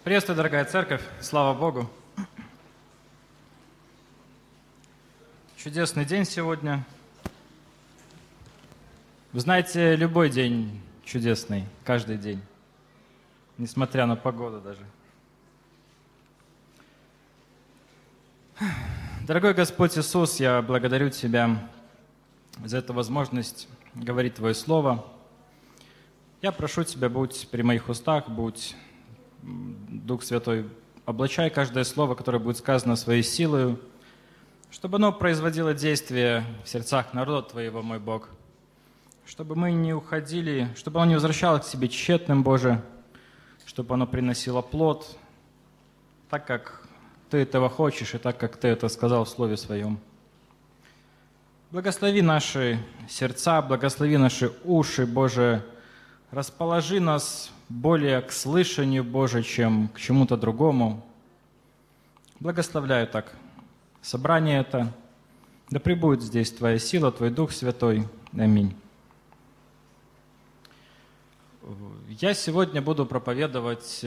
Приветствую, дорогая церковь, слава Богу. Чудесный день сегодня. Вы знаете, любой день чудесный, каждый день, несмотря на погоду даже. Дорогой Господь Иисус, я благодарю Тебя за эту возможность говорить Твое Слово. Я прошу Тебя, будь при моих устах, будь Дух Святой, облачай каждое слово, которое будет сказано своей силою, чтобы оно производило действие в сердцах народа Твоего, мой Бог, чтобы мы не уходили, чтобы оно не возвращалось к себе тщетным, Боже, чтобы оно приносило плод, так как Ты этого хочешь и так как Ты это сказал в Слове Своем. Благослови наши сердца, благослови наши уши, Боже, расположи нас более к слышанию, Боже, чем к чему-то другому. Благословляю так собрание это. Да пребудет здесь Твоя сила, Твой Дух Святой. Аминь. Я сегодня буду проповедовать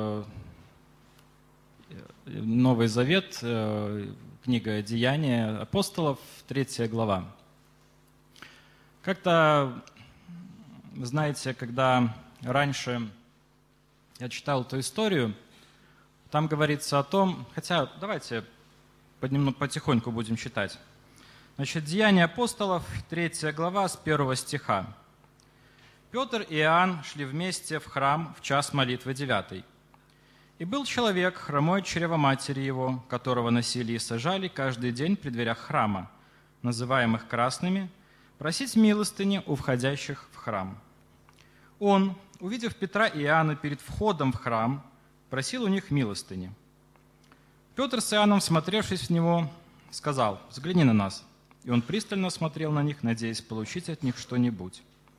Новый Завет, книга «Деяния апостолов», 3 глава. Как-то, знаете, когда раньше я читал эту историю, там говорится о том, хотя давайте потихоньку будем читать. Значит, «Деяния апостолов», 3 глава, с 1 стиха. «Петр и Иоанн шли вместе в храм в час молитвы 9. И был человек, хромой от чрева матери его, которого носили и сажали каждый день при дверях храма, называемых красными, просить милостыни у входящих в храм. Он, увидев Петра и Иоанна перед входом в храм, просил у них милостыни. Петр с Иоанном, всмотревшись в него, сказал: «Взгляни на нас». И он пристально смотрел на них, надеясь получить от них что-нибудь.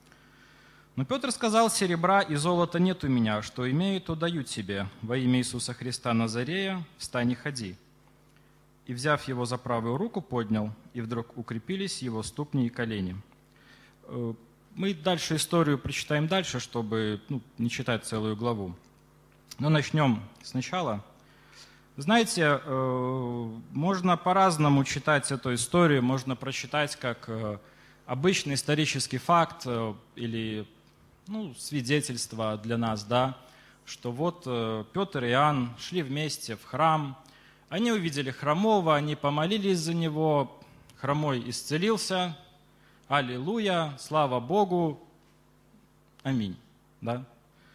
Но Петр сказал: «Серебра и золота нет у меня, что имею, то даю тебе. Во имя Иисуса Христа Назарея встань и ходи». И, взяв его за правую руку, поднял, и вдруг укрепились его ступни и колени. Мы дальше историю прочитаем дальше, чтобы не читать целую главу. Но начнем сначала. Знаете, можно по-разному читать эту историю, можно прочитать как обычный исторический факт или свидетельство для нас, да, что вот Петр и Иоанн шли вместе в храм, они увидели хромого, они помолились за него, хромой исцелился, аллилуйя, слава Богу, аминь, да.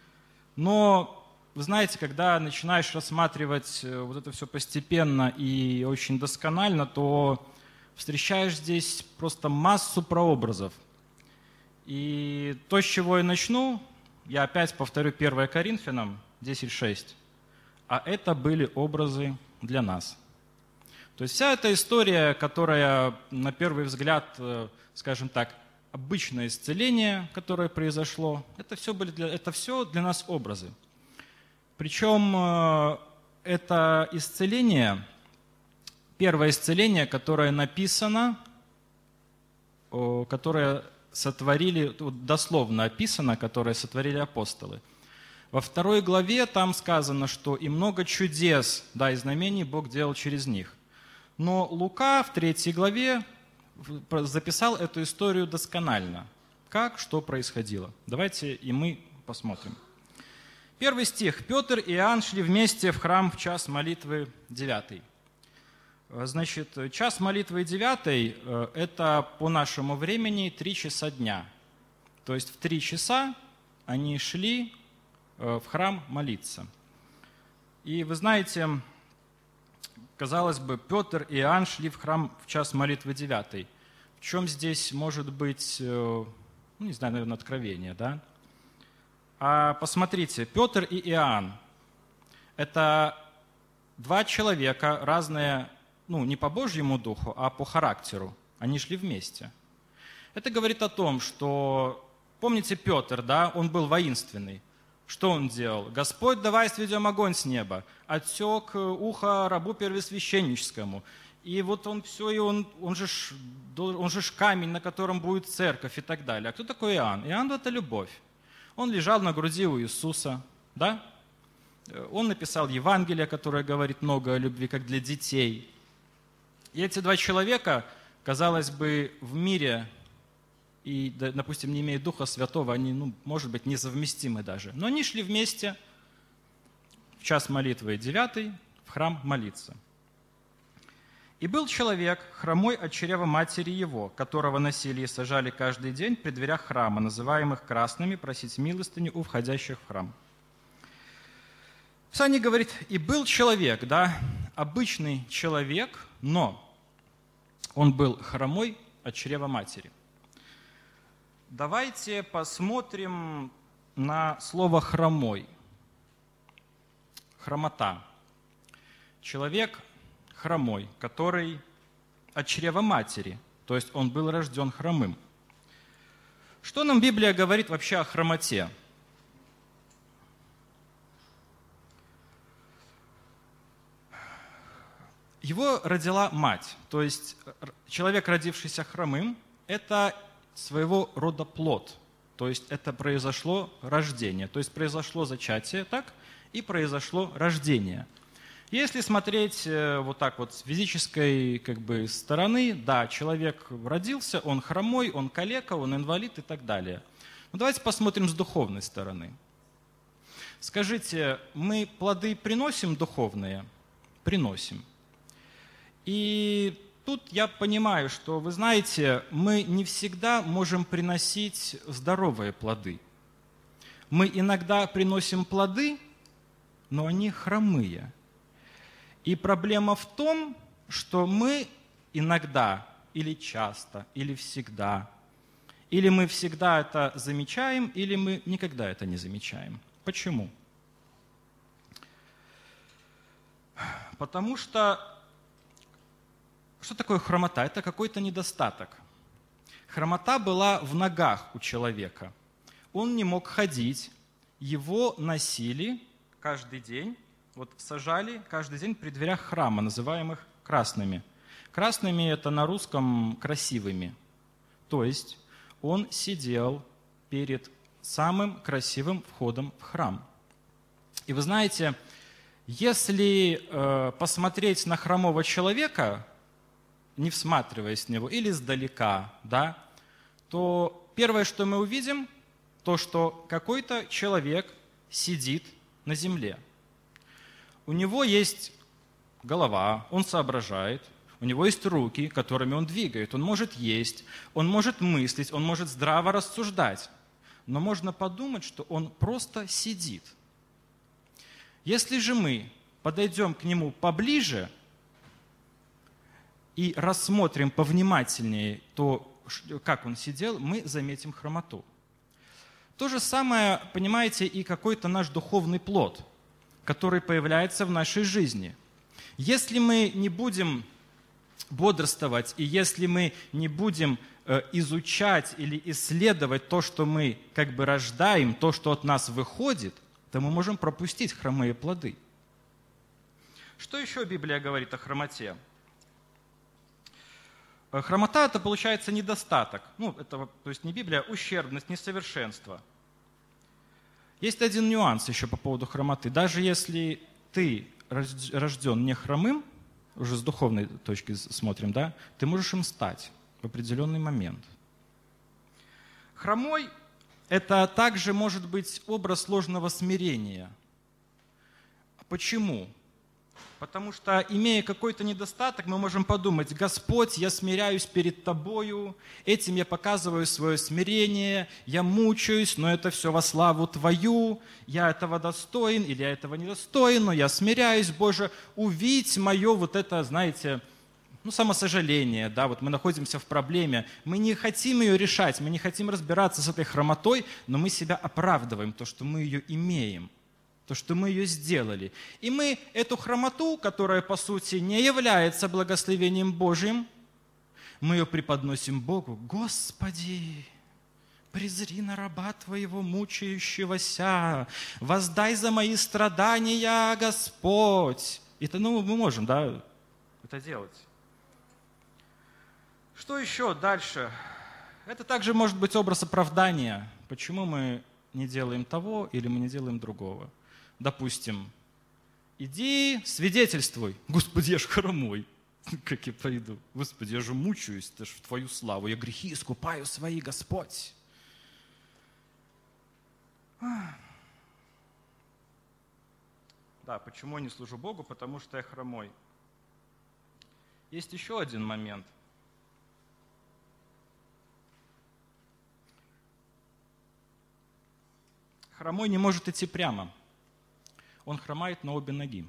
Но, вы знаете, когда начинаешь рассматривать вот это все постепенно и очень досконально, то встречаешь здесь просто массу прообразов. И то, с чего я начну, я опять повторю 1 Коринфянам 10:6. А это были образы для нас. То есть вся эта история, которая на первый взгляд, скажем так, обычное исцеление, которое произошло, это все для нас образы. Причем это исцеление, первое исцеление, которое написано, которое сотворили, дословно описано, которое сотворили апостолы. Во 2 главе там сказано, что и много чудес, и знамений Бог делал через них. Но Лука в 3 главе записал эту историю досконально. Как, что происходило. Давайте и мы посмотрим. 1 стих. «Петр и Иоанн шли вместе в храм в час молитвы 9». Значит, час молитвы 9 – это по нашему времени 3 часа дня. То есть в 3 часа они шли в храм молиться. И вы знаете, казалось бы, Петр и Иоанн шли в храм в час молитвы 9. В чем здесь может быть, наверное, откровение, да? А посмотрите, Петр и Иоанн – это 2 человека, разные, не по Божьему духу, а по характеру. Они шли вместе. Это говорит о том, что, помните Петр, да, он был воинственный. Что он делал? «Господь, давай сведем огонь с неба». Отсек ухо рабу первосвященническому. И вот он все, и он же камень, на котором будет церковь и так далее. А кто такой Иоанн? Иоанн – это любовь. Он лежал на груди у Иисуса, да? Он написал Евангелие, которое говорит много о любви, как для детей. И эти два человека, казалось бы, в мире и, допустим, не имея Духа Святого, они, может быть, несовместимы даже. Но они шли вместе в час молитвы 9 в храм молиться. «И был человек, хромой от чрева матери его, которого носили и сажали каждый день при дверях храма, называемых красными, просить милостыню у входящих в храм». Писание говорит, и был человек, обычный человек, но он был хромой от чрева матери. Давайте посмотрим на слово «хромой». Хромота. Человек хромой, который от чрева матери, то есть он был рожден хромым. Что нам Библия говорит вообще о хромоте? Его родила мать, то есть человек, родившийся хромым, это своего рода плод, то есть это произошло рождение, то есть произошло зачатие, так, и произошло рождение. Если смотреть вот так вот с физической стороны, да, человек родился, он хромой, он калека, он инвалид и так далее. Но давайте посмотрим с духовной стороны. Скажите, мы плоды приносим духовные? Приносим. И тут я понимаю, что, вы знаете, мы не всегда можем приносить здоровые плоды. Мы иногда приносим плоды, но они хромые. И проблема в том, что мы иногда, или часто, или всегда, или мы всегда это замечаем, или мы никогда это не замечаем. Почему? Потому что такое хромота? Это какой-то недостаток. Хромота была в ногах у человека. Он не мог ходить, его носили каждый день, сажали каждый день при дверях храма, называемых красными. Красными это на русском красивыми. То есть он сидел перед самым красивым входом в храм. И вы знаете, если посмотреть на хромого человека, не всматриваясь в него, или издалека, то первое, что мы увидим, то, что какой-то человек сидит на земле. У него есть голова, он соображает, у него есть руки, которыми он двигает, он может есть, он может мыслить, он может здраво рассуждать. Но можно подумать, что он просто сидит. Если же мы подойдем к нему поближе и рассмотрим повнимательнее то, как он сидел, мы заметим хромоту. То же самое, понимаете, и какой-то наш духовный плод, который появляется в нашей жизни. Если мы не будем бодрствовать, и если мы не будем изучать или исследовать то, что мы рождаем, то, что от нас выходит, то мы можем пропустить хромые плоды. Что еще Библия говорит о хромоте? Хромота – это, получается, недостаток. То есть не Библия, а ущербность, несовершенство. Есть один нюанс еще по поводу хромоты. Даже если ты рожден не хромым, уже с духовной точки смотрим, ты можешь им стать в определенный момент. Хромой – это также может быть образ ложного смирения. Почему? Потому что, имея какой-то недостаток, мы можем подумать: «Господь, я смиряюсь перед Тобою, этим я показываю свое смирение, я мучаюсь, но это все во славу Твою, я этого достоин или я этого не достоин, но я смиряюсь, Боже, увидь мое самосожаление». Мы находимся в проблеме, мы не хотим ее решать, мы не хотим разбираться с этой хромотой, но мы себя оправдываем, то, что мы ее имеем. То, что мы ее сделали. И мы эту хромоту, которая по сути не является благословением Божьим, мы ее преподносим Богу. «Господи, презри на раба Твоего мучающегося, воздай за мои страдания, Господь». Это мы можем, это делать. Что еще дальше? Это также может быть образ оправдания. Почему мы не делаем того или мы не делаем другого? Допустим, иди свидетельствуй. Господи, я ж хромой. Как я пойду? Господи, я же мучаюсь, это ж в Твою славу. Я грехи искупаю свои, Господь. Да, почему я не служу Богу? Потому что я хромой. Есть еще один момент. Хромой не может идти прямо. Он хромает на обе ноги.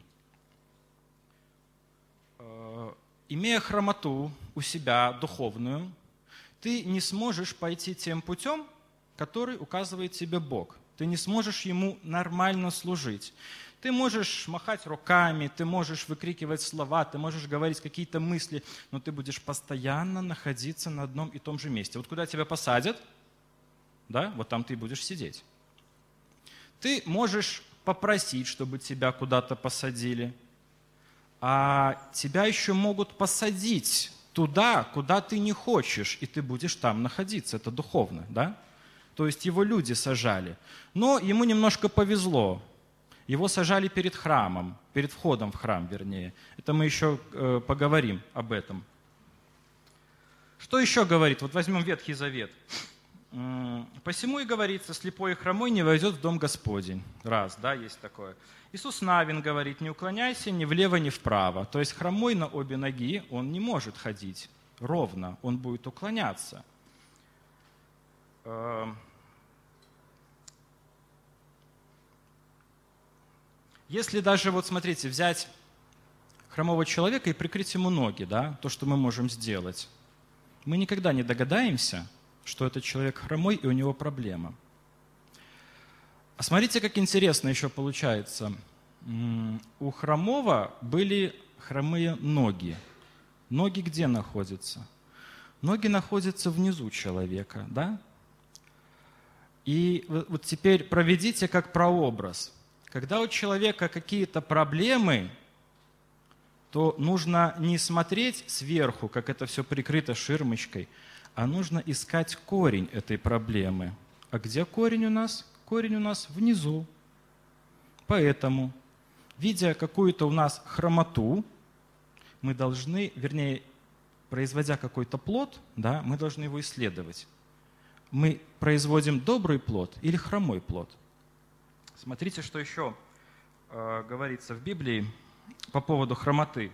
Имея хромоту у себя духовную, ты не сможешь пойти тем путем, который указывает тебе Бог. Ты не сможешь Ему нормально служить. Ты можешь махать руками, ты можешь выкрикивать слова, ты можешь говорить какие-то мысли, но ты будешь постоянно находиться на одном и том же месте. Вот куда тебя посадят, да, вот там ты будешь сидеть. Ты можешь попросить, чтобы тебя куда-то посадили, а тебя еще могут посадить туда, куда ты не хочешь, и ты будешь там находиться. Это духовно, да? То есть его люди сажали. Но ему немножко повезло. Его сажали перед храмом, перед входом в храм, вернее. Это мы еще поговорим об этом. Что еще говорит? Вот возьмем Ветхий Завет. «Посему и говорится, слепой и хромой не войдет в дом Господень». Раз, да, есть такое. Иисус Навин говорит, не уклоняйся ни влево, ни вправо. То есть хромой на обе ноги, он не может ходить ровно, он будет уклоняться. Если даже, вот смотрите, взять хромого человека и прикрыть ему ноги, да, то, что мы можем сделать, мы никогда не догадаемся, что этот человек хромой и у него проблема. А смотрите, как интересно еще получается. У хромого были хромые ноги. Ноги где находятся? Ноги находятся внизу человека, да? И вот теперь проведите как прообраз. Когда у человека какие-то проблемы, то нужно не смотреть сверху, как это все прикрыто ширмочкой, а нужно искать корень этой проблемы. А где корень у нас? Корень у нас внизу. Поэтому, видя какую-то у нас хромоту, мы должны, вернее, производя какой-то плод, да, мы должны его исследовать. Мы производим добрый плод или хромой плод? Смотрите, что еще говорится в Библии по поводу хромоты.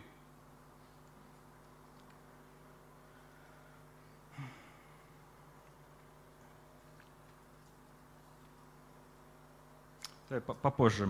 Попозже.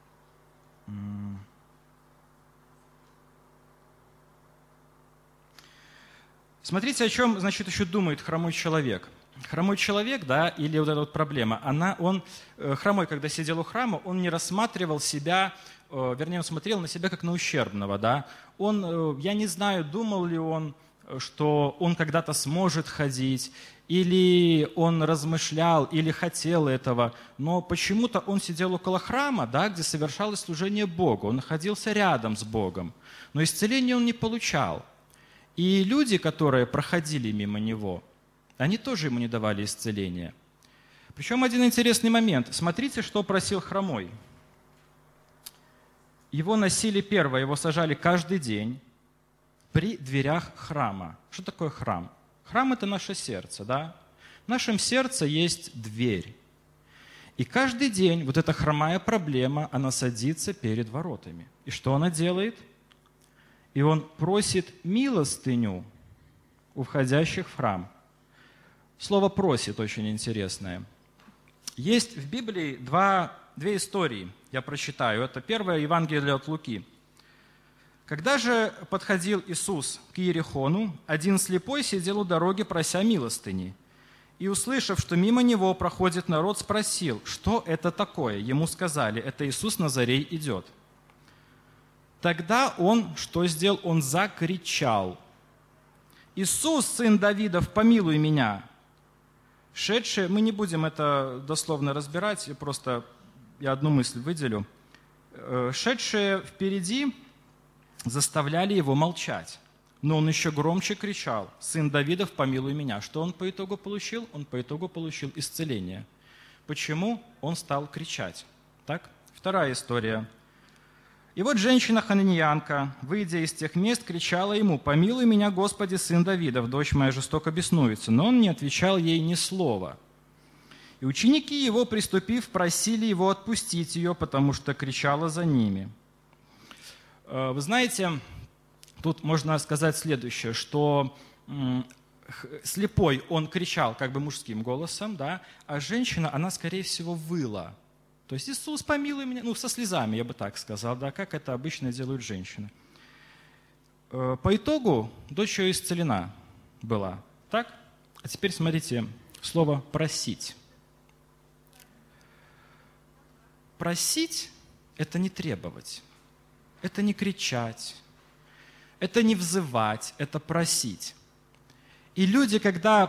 Смотрите, о чем, значит, еще думает хромой человек. Хромой человек, да, или вот эта вот проблема, он хромой, когда сидел у храма, он не рассматривал себя, вернее, он смотрел на себя как на ущербного, да. Я не знаю, думал ли он, что он когда-то сможет ходить, или он размышлял, или хотел этого, но почему-то он сидел около храма, да, где совершалось служение Богу, он находился рядом с Богом, но исцеления он не получал. И люди, которые проходили мимо него, они тоже ему не давали исцеления. Причем один интересный момент. Смотрите, что просил хромой. Его носили первое, его сажали каждый день при дверях храма. Что такое храм? Храм – это наше сердце, да? В нашем сердце есть дверь. И каждый день вот эта хромая проблема, она садится перед воротами. И что она делает? И он просит милостыню у входящих в храм. Слово «просит» очень интересное. Есть в Библии две истории, я прочитаю. Это первое Евангелие от Луки. Когда же подходил Иисус к Иерихону, один слепой сидел у дороги, прося милостыни. И, услышав, что мимо него проходит народ, спросил, что это такое. Ему сказали, это Иисус Назарей идет. Тогда он что сделал? Он закричал: «Иисус, сын Давидов, помилуй меня!» Шедшие, мы не будем это дословно разбирать, просто я одну мысль выделю. Шедшие впереди заставляли его молчать, но он еще громче кричал: «Сын Давидов, помилуй меня!» Что он по итогу получил? Он по итогу получил исцеление. Почему? Он стал кричать. Так? Вторая история. И вот женщина хананеянка, выйдя из тех мест, кричала ему: «Помилуй меня, Господи, сын Давидов, дочь моя жестоко беснуется». Но он не отвечал ей ни слова. И ученики его, приступив, просили его отпустить ее, потому что кричала за ними. Вы знаете, тут можно сказать следующее, что слепой, он кричал как бы мужским голосом, да, а женщина, она, скорее всего, выла. То есть «Иисус, помилуй меня», со слезами, я бы так сказал, да, как это обычно делают женщины. По итогу дочь ее исцелена была. Так? А теперь смотрите, слово «просить». Просить – это не требовать, это не кричать, это не взывать, это просить. И люди, когда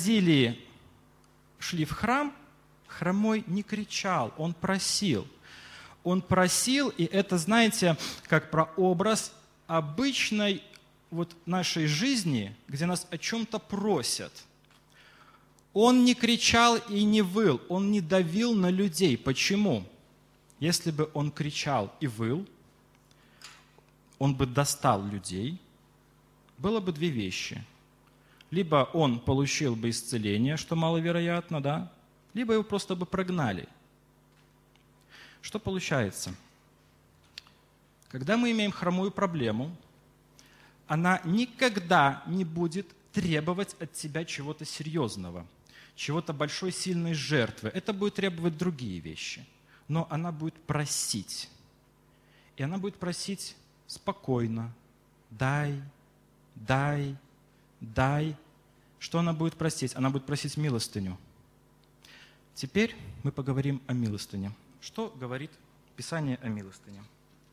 шли в храм, хромой не кричал, он просил. Он просил, и это, знаете, как прообраз обычной нашей жизни, где нас о чем-то просят. Он не кричал и не выл, он не давил на людей. Почему? Если бы он кричал и выл, он бы достал людей, было бы две вещи. Либо он получил бы исцеление, что маловероятно, да, либо его просто бы прогнали. Что получается? Когда мы имеем хромую проблему, она никогда не будет требовать от тебя чего-то серьезного, чего-то большой, сильной жертвы. Это будет требовать другие вещи. Но она будет просить. И она будет просить спокойно. Дай, дай, дай. Что она будет просить? Она будет просить милостыню. Теперь мы поговорим о милостыне. Что говорит Писание о милостыне?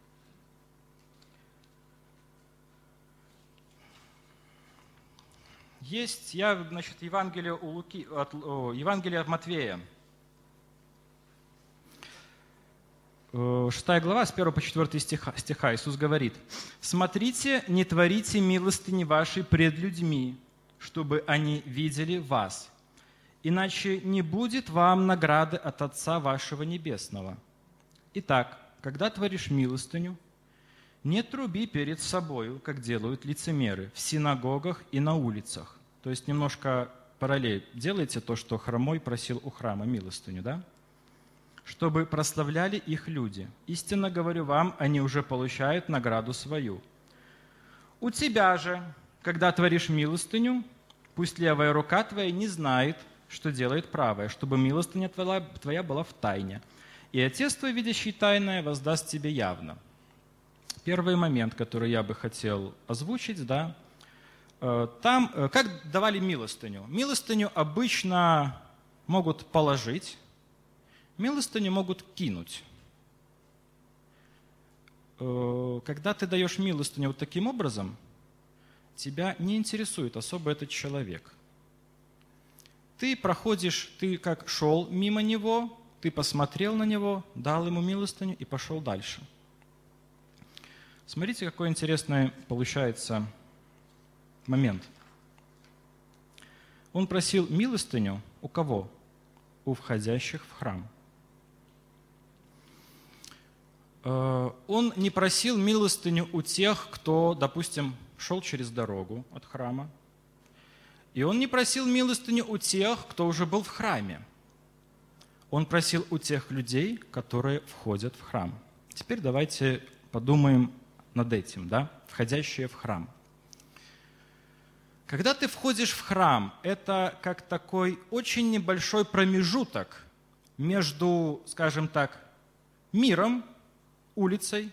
Есть, Евангелие от Матфея, 6 глава, с 1 по 4 стиха Иисус говорит: «Смотрите, не творите милостыни вашей пред людьми, чтобы они видели вас. Иначе не будет вам награды от Отца вашего Небесного. Итак, когда творишь милостыню, не труби перед собою, как делают лицемеры, в синагогах и на улицах». То есть немножко параллель. Делайте то, что хромой просил у храма милостыню, да? «Чтобы прославляли их люди. Истинно говорю вам, они уже получают награду свою. У тебя же, когда творишь милостыню, пусть левая рука твоя не знает, что делает правая, чтобы милостыня твоя была в тайне. И Отец твой, видящий тайное, воздаст тебе явно». Первый момент, который я бы хотел озвучить, да, там, как давали милостыню? Милостыню обычно могут положить, милостыню могут кинуть. Когда ты даешь милостыню вот таким образом, тебя не интересует особо этот человек. Ты проходишь, ты как шел мимо него, ты посмотрел на него, дал ему милостыню и пошел дальше. Смотрите, какой интересный получается момент. Он просил милостыню у кого? У входящих в храм. Он не просил милостыню у тех, кто, допустим, шел через дорогу от храма. И он не просил милостыню у тех, кто уже был в храме. Он просил у тех людей, которые входят в храм. Теперь давайте подумаем над этим, да? Входящие в храм. Когда ты входишь в храм, это как такой очень небольшой промежуток между, скажем так, миром, улицей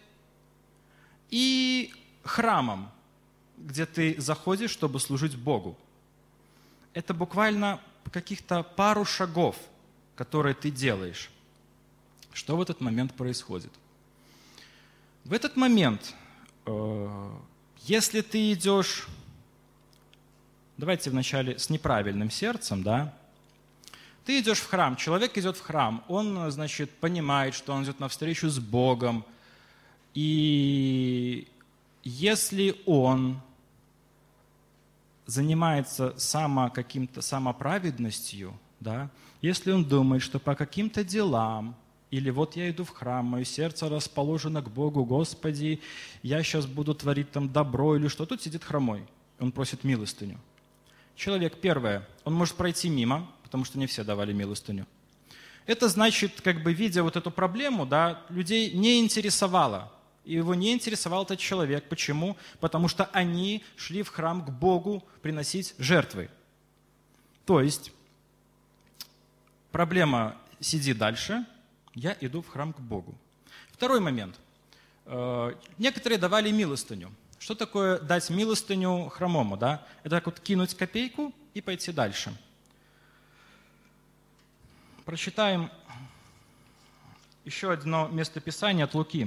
и храмом, где ты заходишь, чтобы служить Богу. Это буквально каких-то пару шагов, которые ты делаешь. Что в этот момент происходит? В этот момент, если ты идешь, давайте вначале с неправильным сердцем, да, ты идешь в храм, человек идет в храм, он, значит, понимает, что он идет навстречу с Богом, и если он занимается самоправедностью, да, если он думает, что по каким-то делам Или вот я иду в храм, мое сердце расположено к Богу, Господи, я сейчас буду творить там добро или что. Тут сидит хромой, он просит милостыню. Человек, первое, он может пройти мимо, потому что не все давали милостыню. Это значит, как бы видя вот эту проблему, да, людей не интересовало. И его не интересовал этот человек. Почему? Потому что они шли в храм к Богу приносить жертвы. То есть проблема «сиди дальше», я иду в храм к Богу. Второй момент. Некоторые давали милостыню. Что такое дать милостыню хромому? Да? Это так вот кинуть копейку и пойти дальше. Прочитаем еще одно местописание от Луки.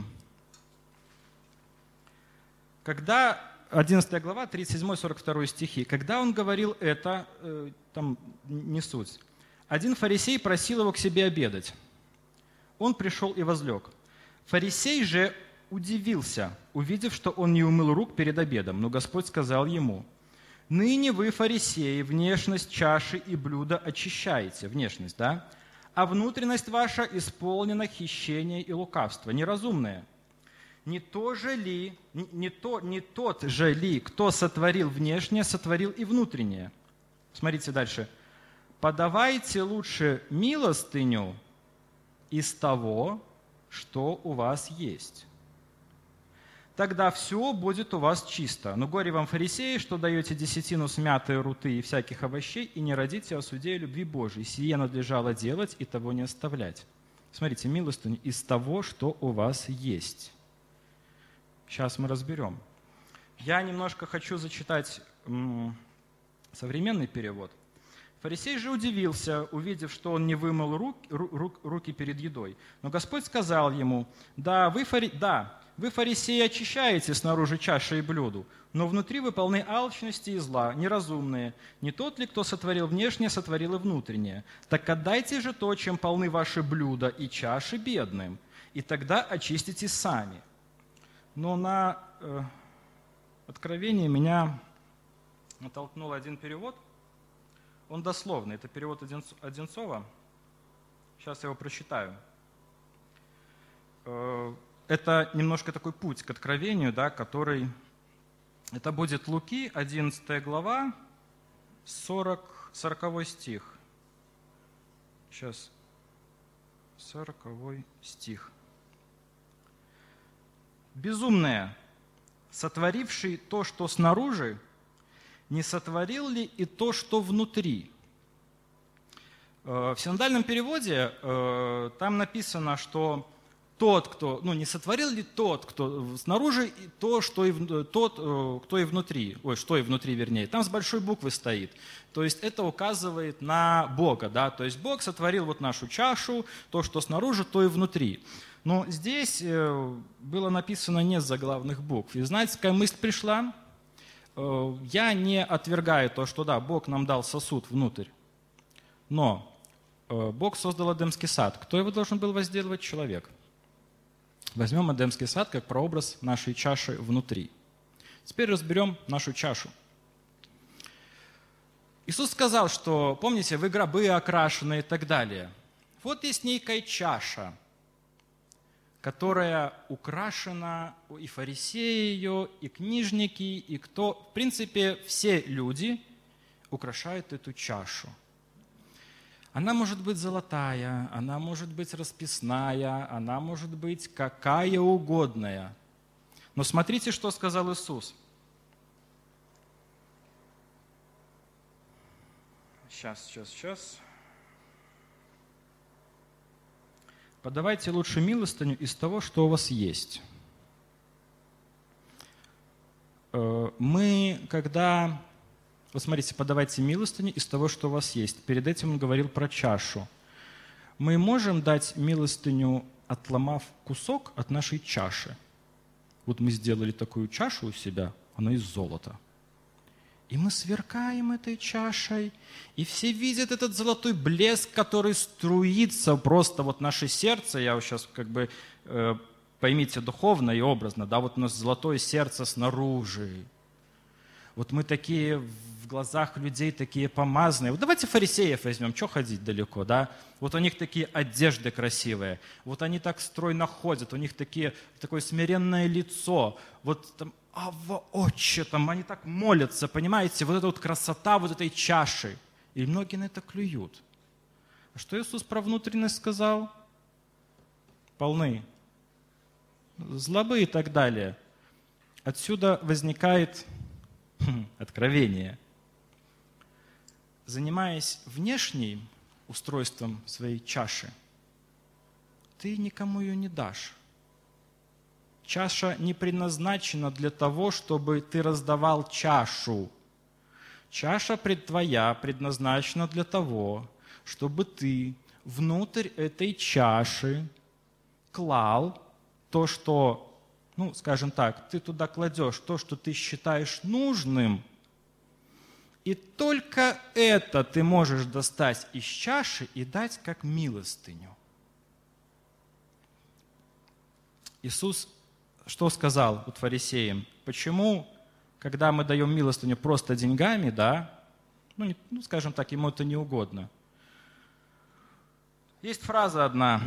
Когда, 11 глава, 37-42 стихи, когда он говорил это, там не суть. Один фарисей просил его к себе обедать. Он пришел и возлег. Фарисей же удивился, увидев, что он не умыл рук перед обедом. Но Господь сказал ему: «Ныне вы, фарисеи, внешность чаши и блюда очищаете». Внешность, да? «А внутренность ваша исполнена хищения и лукавства, неразумное. Не тот же ли, кто сотворил внешнее, сотворил и внутреннее?» Смотрите дальше. «Подавайте лучше милостыню из того, что у вас есть. Тогда все будет у вас чисто. Но горе вам, фарисеи, что даете десятину с мяты, руты и всяких овощей, и не родите о суде и любви Божией. Сие надлежало делать и того не оставлять». Смотрите, милостыню из того, что у вас есть. Сейчас мы разберем. Я немножко хочу зачитать современный перевод. Фарисей же удивился, увидев, что он не вымыл руки перед едой. Но Господь сказал ему: «Да, вы, фарисеи, очищаете снаружи чаши и блюду, но внутри вы полны алчности и зла, неразумные. Не тот ли, кто сотворил внешнее, сотворил и внутреннее? Так отдайте же то, чем полны ваши блюда и чаши, бедным, и тогда очиститесь сами». Но на откровение меня натолкнул один перевод. Он дословный, это перевод Одинцова. Сейчас я его прочитаю. Это немножко такой путь к откровению, да, который... Это будет Луки, 11 глава, 40 стих. Сейчас, 40 стих. «Безумное, сотворивший то, что снаружи, не сотворил ли и то, что внутри?» В синодальном переводе там написано, что тот, кто, не сотворил ли тот, кто снаружи, и то, что и тот, кто и внутри, что и внутри, вернее, там с большой буквы стоит. То есть это указывает на Бога, да, то есть Бог сотворил вот нашу чашу, то, что снаружи, то и внутри. Но здесь было написано не с заглавных букв. И знаете, какая мысль пришла? Я не отвергаю то, что да, Бог нам дал сосуд внутрь, но Бог создал Эдемский сад. Кто его должен был возделывать? Человек. Возьмем Эдемский сад как прообраз нашей чаши внутри. Теперь разберем нашу чашу. Иисус сказал, что, помните, вы гробы окрашены и так далее. Вот есть некая чаша, которая украшена, и фарисеи ее, и книжники, и кто, в принципе, все люди украшают эту чашу. Она может быть золотая, она может быть расписная, она может быть какая угодная. Но смотрите, что сказал Иисус. Сейчас. «Подавайте лучше милостыню из того, что у вас есть». Мы, когда... Вот смотрите, подавайте милостыню из того, что у вас есть. Перед этим он говорил про чашу. Мы можем дать милостыню, отломав кусок от нашей чаши. Вот мы сделали такую чашу у себя, она из золота. И мы сверкаем этой чашей, и все видят этот золотой блеск, который струится просто вот наше сердце. Я вот сейчас поймите духовно и образно, да, вот у нас золотое сердце снаружи. Вот мы такие в глазах людей, такие помазанные. Вот давайте фарисеев возьмем, что ходить далеко, да? Вот у них такие одежды красивые, вот они так стройно ходят, у них такое смиренное лицо, вот там, Авва, Отче, там они так молятся, понимаете? Вот эта вот красота вот этой чаши. И многие на это клюют. А что Иисус про внутренность сказал? Полны злобы и так далее. Отсюда возникает откровение. Занимаясь внешним устройством своей чаши, ты никому ее не дашь. Чаша не предназначена для того, чтобы ты раздавал чашу. Чаша твоя предназначена для того, чтобы ты внутрь этой чаши клал то, что, скажем так, ты туда кладешь то, что ты считаешь нужным, и только это ты можешь достать из чаши и дать как милостыню. Иисус что сказал вот фарисеям? Почему, когда мы даем милостыню просто деньгами, да, скажем так, ему это не угодно? Есть фраза одна,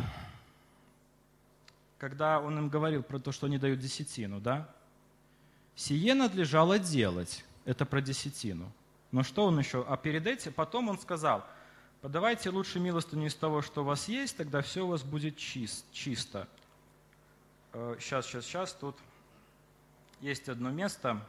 когда он им говорил про то, что они дают десятину, да? «Сие надлежало делать». Это про десятину. Но что он еще? А перед этим, потом он сказал: «Подавайте лучше милостыню из того, что у вас есть, тогда все у вас будет чисто». Сейчас, тут есть одно место.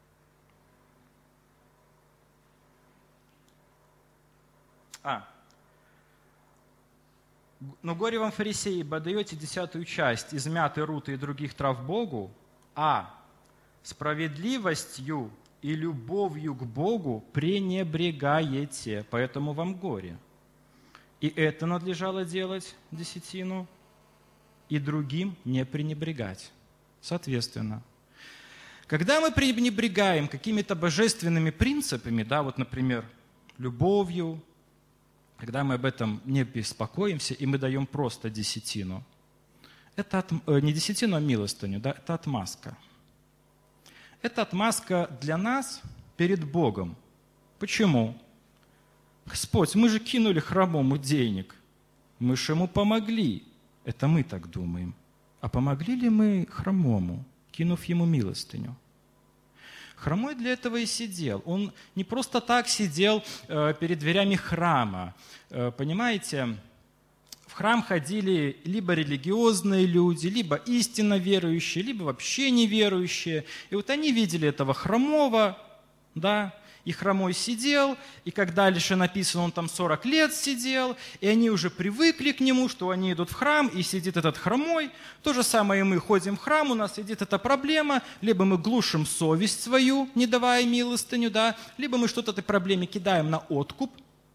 «Но горе вам, фарисеи, ибо даете 10-ю часть из мяты, руты и других трав Богу, а справедливостью и любовью к Богу пренебрегаете, поэтому вам горе. И это надлежало делать десятину, и другим не пренебрегать». Соответственно, когда мы пренебрегаем какими-то божественными принципами, да, вот, например, любовью, когда мы об этом не беспокоимся, и мы даем просто десятину, это не десятину, а милостыню, да, это отмазка. Это отмазка для нас перед Богом. Почему? Господь, мы же кинули хромому денег, мы же ему помогли. Это мы так думаем. А помогли ли мы хромому, кинув ему милостыню? Хромой для этого и сидел. Он не просто так сидел перед дверями храма. Понимаете, в храм ходили либо религиозные люди, либо истинно верующие, либо вообще неверующие. И вот они видели этого хромого, да, и хромой сидел, и как дальше написано, он там 40 лет сидел, и они уже привыкли к нему, что они идут в храм, и сидит этот хромой. То же самое и мы ходим в храм, у нас сидит эта проблема, либо мы глушим совесть свою, не давая милостыню, да, либо мы что-то этой проблеме кидаем на откуп.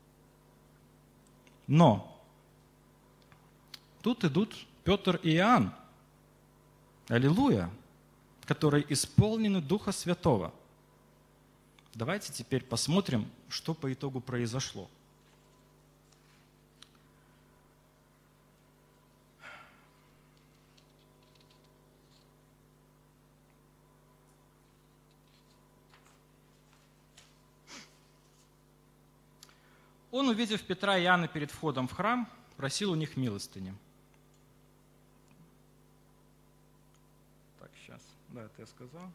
Но тут идут Петр и Иоанн, аллилуйя, которые исполнены Духа Святого. Давайте теперь посмотрим, что по итогу произошло. Он, увидев Петра и Иоанна перед входом в храм, просил у них милостыни. Так, сейчас. Да, это я сказал.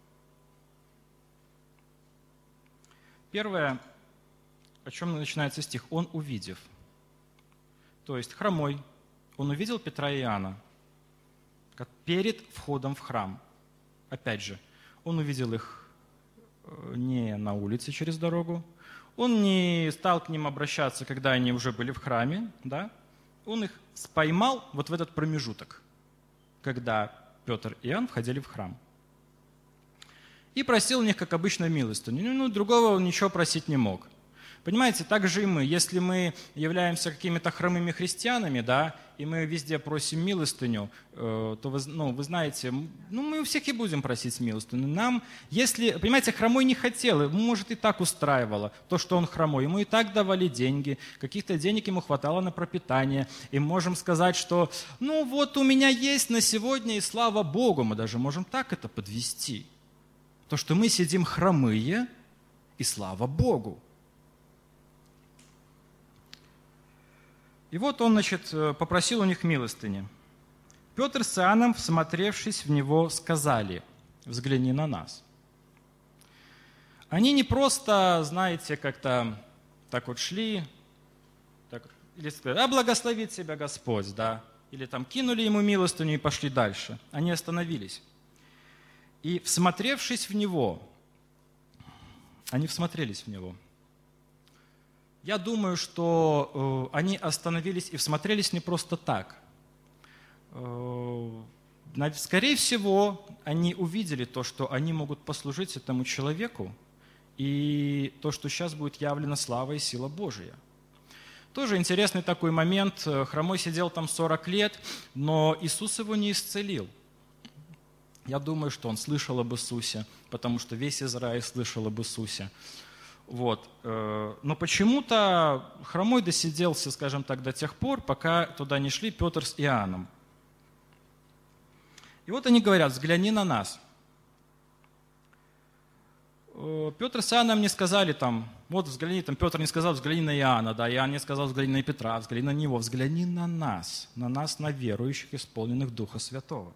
Первое, о чем начинается стих, он увидев. То есть хромой, он увидел Петра и Иоанна перед входом в храм. Опять же, он увидел их не на улице через дорогу, он не стал к ним обращаться, когда они уже были в храме, да? Он их поймал вот в этот промежуток, когда Петр и Иоанн входили в храм. И просил у них, как обычно, милостыню. Другого он ничего просить не мог. Понимаете, так же и мы. Если мы являемся какими-то хромыми христианами, да, и мы везде просим милостыню, то вы знаете, мы у всех и будем просить милостыню. Нам, если, понимаете, хромой не хотел, ему, может, и так устраивало то, что он хромой. Ему и так давали деньги, каких-то денег ему хватало на пропитание. И можем сказать, что, вот у меня есть на сегодня, и слава Богу, мы даже можем так это подвести. То, что мы сидим хромые, И слава Богу. И вот он, попросил у них милостыни. Петр с Иоанном, всмотревшись в него, сказали: «Взгляни на нас». Они не просто, знаете, как-то так вот шли, или сказали: «А благословит тебя Господь», да, или там кинули ему милостыню и пошли дальше. Они остановились. И, всмотревшись в него, они всмотрелись в него. Я думаю, что они остановились и всмотрелись не просто так. Скорее всего, они увидели то, что они могут послужить этому человеку, и то, что сейчас будет явлена слава и сила Божия. Тоже интересный такой момент. Хромой сидел там 40 лет, но Иисус его не исцелил. Я думаю, что он слышал об Иисусе, потому что весь Израиль слышал об Иисусе. Вот. Но почему-то хромой досиделся, скажем так, до тех пор, пока туда не шли Петр с Иоанном. И вот они говорят: «Взгляни на нас». Петр с Иоанном не сказали там: вот взгляни, там Петр не сказал: взгляни на Иоанна, да, Иоанн не сказал: взгляни на Петра, взгляни на него, взгляни на нас, на верующих, исполненных Духа Святого.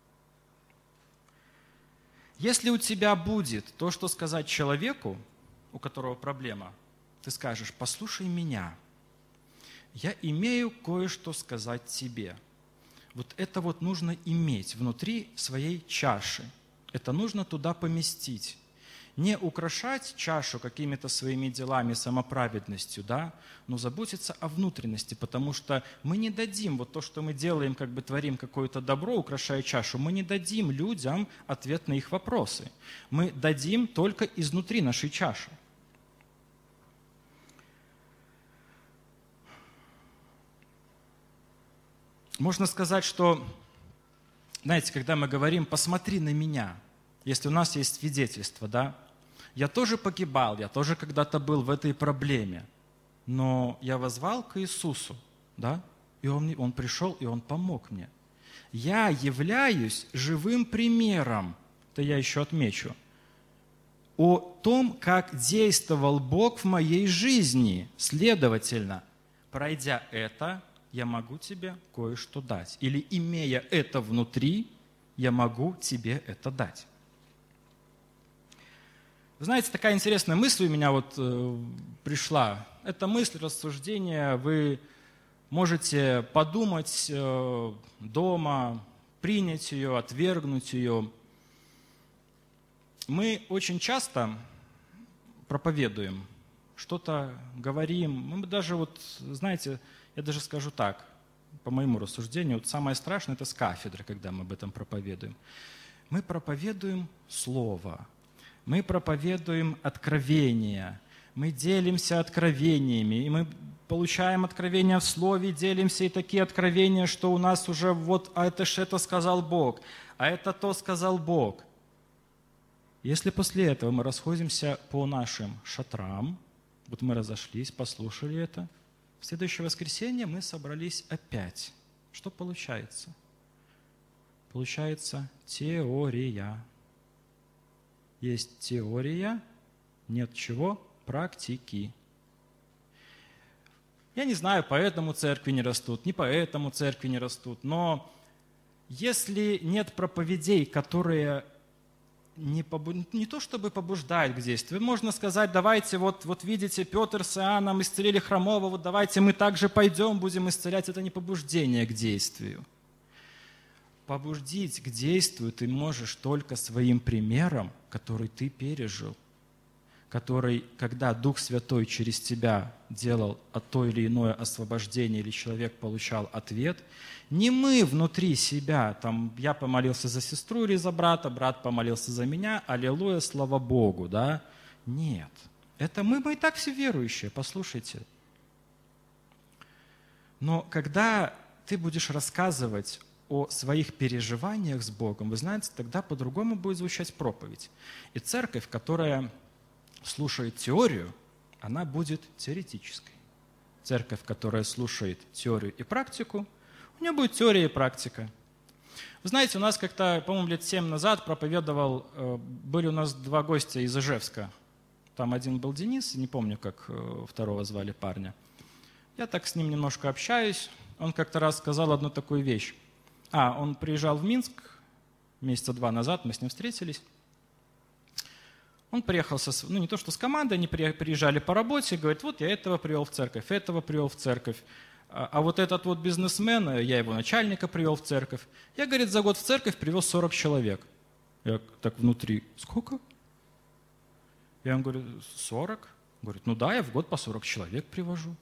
Если у тебя будет то, что сказать человеку, у которого проблема, ты скажешь: послушай меня, я имею кое-что сказать тебе. Вот это вот нужно иметь внутри своей чаши, это нужно туда поместить. Не украшать чашу какими-то своими делами, самоправедностью, да, но заботиться о внутренности, потому что мы не дадим, вот то, что мы делаем, как бы творим какое-то добро, украшая чашу, мы не дадим людям ответ на их вопросы. Мы дадим только изнутри нашей чаши. Можно сказать, что, знаете, когда мы говорим: посмотри на меня, если у нас есть свидетельство, да, я тоже погибал, я тоже когда-то был в этой проблеме, но я воззвал к Иисусу, да, и Он пришел, и Он помог мне. Я являюсь живым примером, это я еще отмечу, о том, как действовал Бог в моей жизни. Следовательно, пройдя это, я могу тебе кое-что дать. Или, имея это внутри, я могу тебе это дать. Вы знаете, такая интересная мысль у меня вот пришла. Это мысль, рассуждение. Вы можете подумать дома, принять ее, отвергнуть ее. Мы очень часто проповедуем, что-то говорим. Мы даже вот, знаете, я даже скажу так, по моему рассуждению, вот самое страшное – это с кафедры, когда мы об этом проповедуем. Мы проповедуем Слово, мы проповедуем откровения, мы делимся откровениями, и мы получаем откровения в Слове, делимся, и такие откровения, что у нас уже вот, а это ж это сказал Бог, а это то сказал Бог. Если после этого мы расходимся по нашим шатрам, вот мы разошлись, послушали это, в следующее воскресенье мы собрались опять. Что получается? Получается теория. Есть теория, нет чего? Практики. Я не знаю, поэтому церкви не растут, не поэтому церкви не растут, но если нет проповедей, которые не то чтобы побуждают к действию, можно сказать: давайте, вот видите, Петр с Иоанном исцелили хромого, вот давайте мы также пойдем, будем исцелять. Это не побуждение к действию. Побудить к действию ты можешь только своим примером, который ты пережил, который, когда Дух Святой через тебя делал то или иное освобождение, или человек получал ответ, не мы внутри себя, там, я помолился за сестру или за брата, брат помолился за меня, аллилуйя, слава Богу, да? Нет. Это мы и так все верующие, послушайте. Но когда ты будешь рассказывать о своих переживаниях с Богом, вы знаете, тогда по-другому будет звучать проповедь. И церковь, которая слушает теорию, она будет теоретической. Церковь, которая слушает теорию и практику, у нее будет теория и практика. Вы знаете, у нас как-то, по-моему, лет 7 назад проповедовал, были у нас 2 гостя из Ижевска. Там один был Денис, не помню, как второго звали парня. Я так с ним немножко общаюсь. Он как-то раз сказал одну такую вещь. Он приезжал в Минск месяца 2 назад, мы с ним встретились. Он приехал, не то что с командой, они приезжали по работе, говорит, вот я этого привел в церковь, этого привел в церковь. А вот этот вот бизнесмен, я его начальника привел в церковь. Я, говорит, за год в церковь привел 40 человек. Я так внутри, сколько? Я ему говорю, 40? Говорит, ну да, я в год по 40 человек привожу.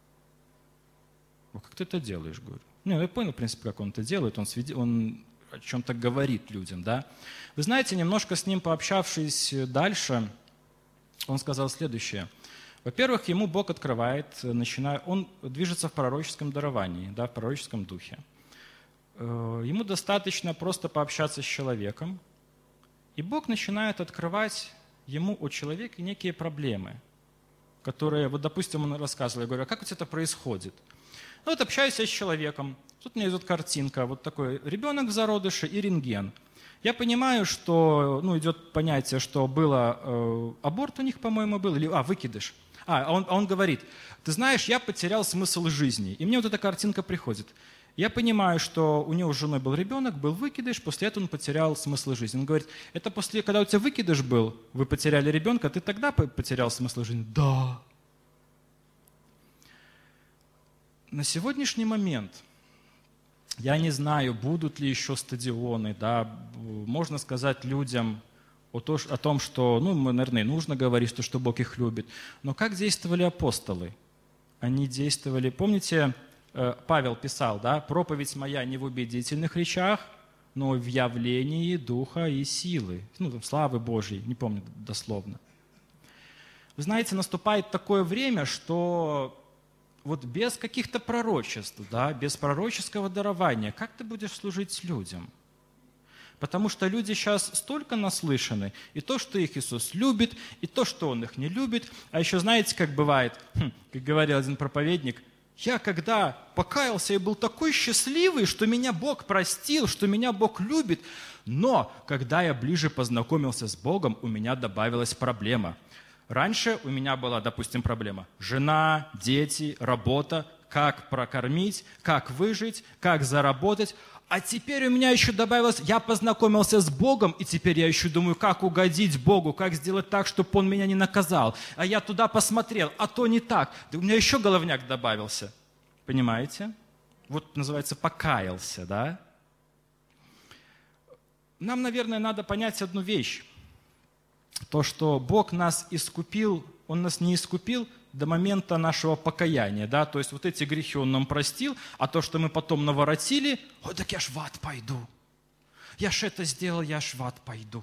Как ты это делаешь, говорю. Я понял, в принципе, как он это делает. Он о чем-то говорит людям, да. Вы знаете, немножко с ним пообщавшись дальше, он сказал следующее. Во-первых, ему Бог открывает, он движется в пророческом даровании, да, в пророческом духе. Ему достаточно просто пообщаться с человеком, и Бог начинает открывать ему о человеке некие проблемы, которые, вот, допустим, он рассказывал, я говорю, а как у тебя это происходит? Ну вот общаюсь я с человеком, тут у меня идет картинка, вот такой ребенок в зародыше и рентген. Я понимаю, что, идет понятие, что было, аборт у них, по-моему, был, или, выкидыш. Он говорит, ты знаешь, я потерял смысл жизни. И мне вот эта картинка приходит. Я понимаю, что у него с женой был ребенок, был выкидыш, после этого он потерял смысл жизни. Он говорит, это после, когда у тебя выкидыш был, вы потеряли ребенка, ты тогда потерял смысл жизни? Да. На сегодняшний момент я не знаю, будут ли еще стадионы, да, можно сказать людям о том, что, наверное, нужно говорить, что Бог их любит. Но как действовали апостолы? Они действовали, помните, Павел писал, да, проповедь моя не в убедительных речах, но в явлении духа и силы, славы Божьей, не помню дословно. Вы знаете, наступает такое время, что вот без каких-то пророчеств, да, без пророческого дарования, как ты будешь служить людям? Потому что люди сейчас столько наслышаны, и то, что их Иисус любит, и то, что Он их не любит. А еще знаете, как бывает, как говорил один проповедник, я когда покаялся и был такой счастливый, что меня Бог простил, что меня Бог любит, но когда я ближе познакомился с Богом, у меня добавилась проблема. Раньше у меня была, допустим, проблема жена, дети, работа, как прокормить, как выжить, как заработать. А теперь у меня еще добавилось, я познакомился с Богом, и теперь я еще думаю, как угодить Богу, как сделать так, чтобы Он меня не наказал. А я туда посмотрел, а то не так. Да у меня еще головняк добавился. Понимаете? Вот называется покаялся, да? Нам, наверное, надо понять одну вещь. То, что Бог нас искупил, Он нас не искупил до момента нашего покаяния, да, то есть вот эти грехи Он нам простил, а то, что мы потом наворотили, так я ж в ад пойду, я ж это сделал, я ж в ад пойду.